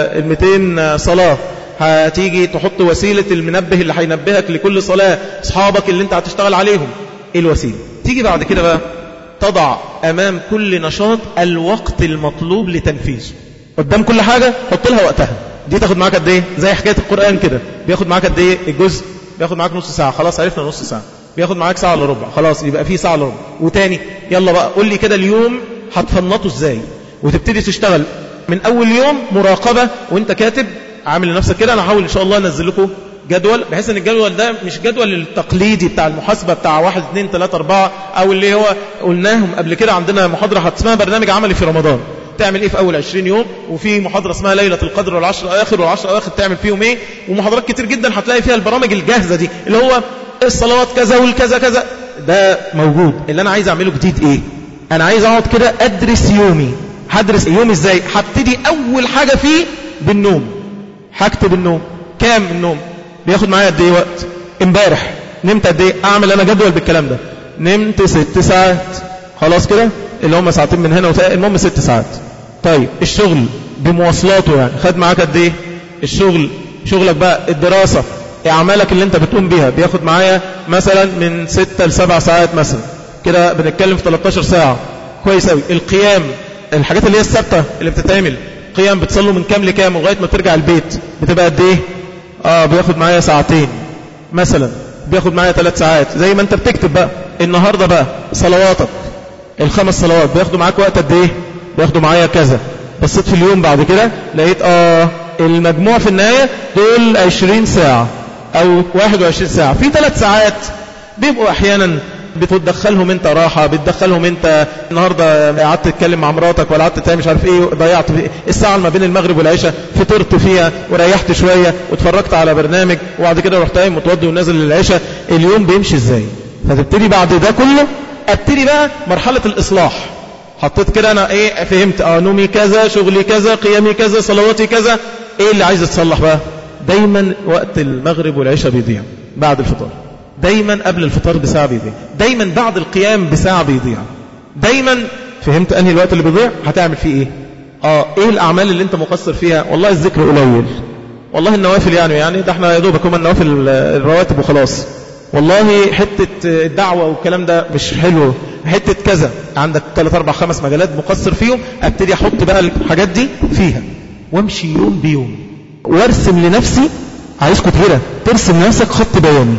المئتين صلاة، هتيجي تحط وسيلة المنبه اللي هينبهك لكل صلاة، اصحابك اللي انت هتشتغل عليهم. ايه الوسيلة؟ تيجي بعد كده بقى تضع امام كل نشاط الوقت المطلوب لتنفيذه. قدام كل حاجة حط لها وقتها. دي تاخد معاك قد ايه؟ زي حكاية القرآن كده، بياخد معاك قد ايه الجزء؟ بياخد معاك نص ساعة، خلاص عرفنا نص ساعة. بياخد معاك ساعة الا ربع، خلاص يبقى فيه ساعة الا ربع. وتاني يلا بقى قول لي كده اليوم هتفنطه ازاي، وتبتدي تشتغل من اول يوم مراقبة وانت كاتب عامل لنفسك كده. انا هحاول ان شاء الله انزل لكم جدول، بحيث ان الجدول ده مش جدول التقليدي بتاع المحاسبة بتاع واحد اثنين ثلاثة اربعة، او اللي هو قلناهم قبل كده. عندنا محاضرة اسمها برنامج عملي في رمضان، تعمل ايه في اول عشرين يوم، وفي محاضرة اسمها ليلة القدر والعشر الاخر والعشر الاخر تعمل فيهم ايه، ومحاضرات كتير جدا هتلاقي فيها البرامج الجاهزة دي اللي هو الصلوات كذا والكذا كذا، ده موجود. اللي انا عايز اعمله جديد ايه؟ انا عايز اقعد كده ادرس يومي. هدرس يومي ازاي؟ هبتدي اول حاجة فيه بالنوم. هكتب النوم، كام النوم بياخد معايا قد ايه وقت، امبارح نمت قد ايه، اعمل انا جدول بالكلام ده. نمت ست ساعات، خلاص كده اللي هم ساعتين من هنا وتقل، المهم ست ساعات. طيب الشغل بمواصلاته يعني خد معاك قد ايه؟ الشغل شغلك بقى، الدراسة، اعمالك اللي انت بتقوم بيها بياخد معايا مثلا من ستة لسبع ساعات مثلا، كده بنتكلم في ثلاثة عشر ساعة. كويس قوي. القيام، الحاجات اللي هي الثابته اللي بتتعمل، قيام بتصلوا من كام لكام لغايه ما ترجع البيت، بتبقى قد ايه؟ اه بياخد معايا ساعتين مثلا، بياخد معايا ثلاث ساعات زي ما انت بتكتب بقى. النهارده بقى صلواتك الخمس صلوات بياخدوا معاك وقت قد ايه؟ بياخدوا معايا كذا. بصيت في اليوم بعد كده لقيت اه المجموع في النهايه دول عشرين ساعه او واحد وعشرين ساعه. في ثلاث ساعات بيبقوا احيانا بتدخلهم انت راحة، بتدخلهم انت النهاردة قعدت تتكلم مع مراتك ولا قعدت تعمل مش عارف ايه، ضيعت الساعة ما بين المغرب والعشاء، فطرت فيها وريحت شوية واتفرجت على برنامج وبعد كده رحت قايم متوضي ونازل للعشاء. اليوم بيمشي ازاي؟ فتبتدي بعد ده كله ابتدي بقى مرحلة الاصلاح. حطيت كده انا ايه، فهمت اه نومي كذا، شغلي كذا، قيامي كذا، صلواتي كذا. ايه اللي عايز يتصلح بقى؟ دايما وقت المغرب والعشاء بيضيع بعد الفطار، دايما قبل الفطار بساعة بيضيع، دايما بعد القيام بساعة بيضيع، دايما. فهمت انهي الوقت اللي بيضيع؟ هتعمل فيه ايه؟ اه ايه الاعمال اللي انت مقصر فيها؟ والله الذكر قليل، والله النوافل يعني يعني ده احنا يا دوبك هم النوافل الرواتب وخلاص، والله حتة الدعوة والكلام ده مش حلو، حتة كذا. عندك ثلاث اربع خمس مجالات مقصر فيهم، ابتدي احط بقى الحاجات دي فيها وامشي يوم بيوم وارسم لنفسي. عايزكم كده ترسم لنفسك خط بياني.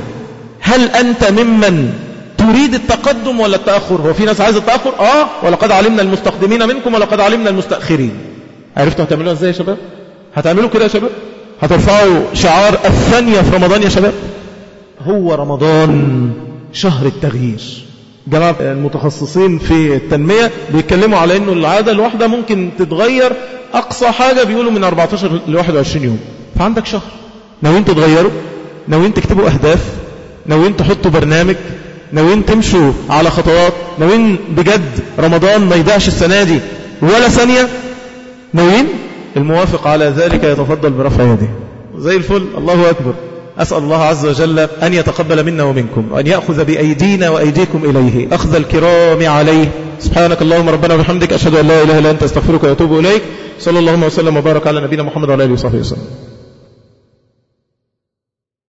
هل أنت ممن تريد التقدم ولا التأخر؟ هو في ناس عايزة التأخر؟ آه ولقد علمنا المستقدمين منكم ولقد علمنا المستأخرين. عرفتوا هتعملوها ازاي يا شباب؟ هتعملوا كده يا شباب؟ هترفعوا شعار الثانية في رمضان يا شباب؟ هو رمضان شهر التغيير. جماعة المتخصصين في التنمية بيتكلموا على انه العادة الواحدة ممكن تتغير اقصى حاجة بيقولوا من اربعة عشر ل واحد وعشرين يوم. فعندك شهر، ناويين تتغيروا، ناويين تكتبوا اهداف، ناويين تحطوا برنامج، ناويين تمشوا على خطوات، ناويين بجد رمضان ما يضيعش السنة دي ولا ثانية، ناويين. الموافق على ذلك يتفضل برفع يده. زي الفل، الله أكبر. أسأل الله عز وجل أن يتقبل منا ومنكم وأن يأخذ بأيدينا وأيديكم إليه أخذ الكرام عليه. سبحانك اللهم ربنا وبحمدك، أشهد أن لا إله إلا أنت، استغفرك وأتوب إليك. صلى الله وسلم وبارك على نبينا محمد وعلى آله وصحبه وسلم.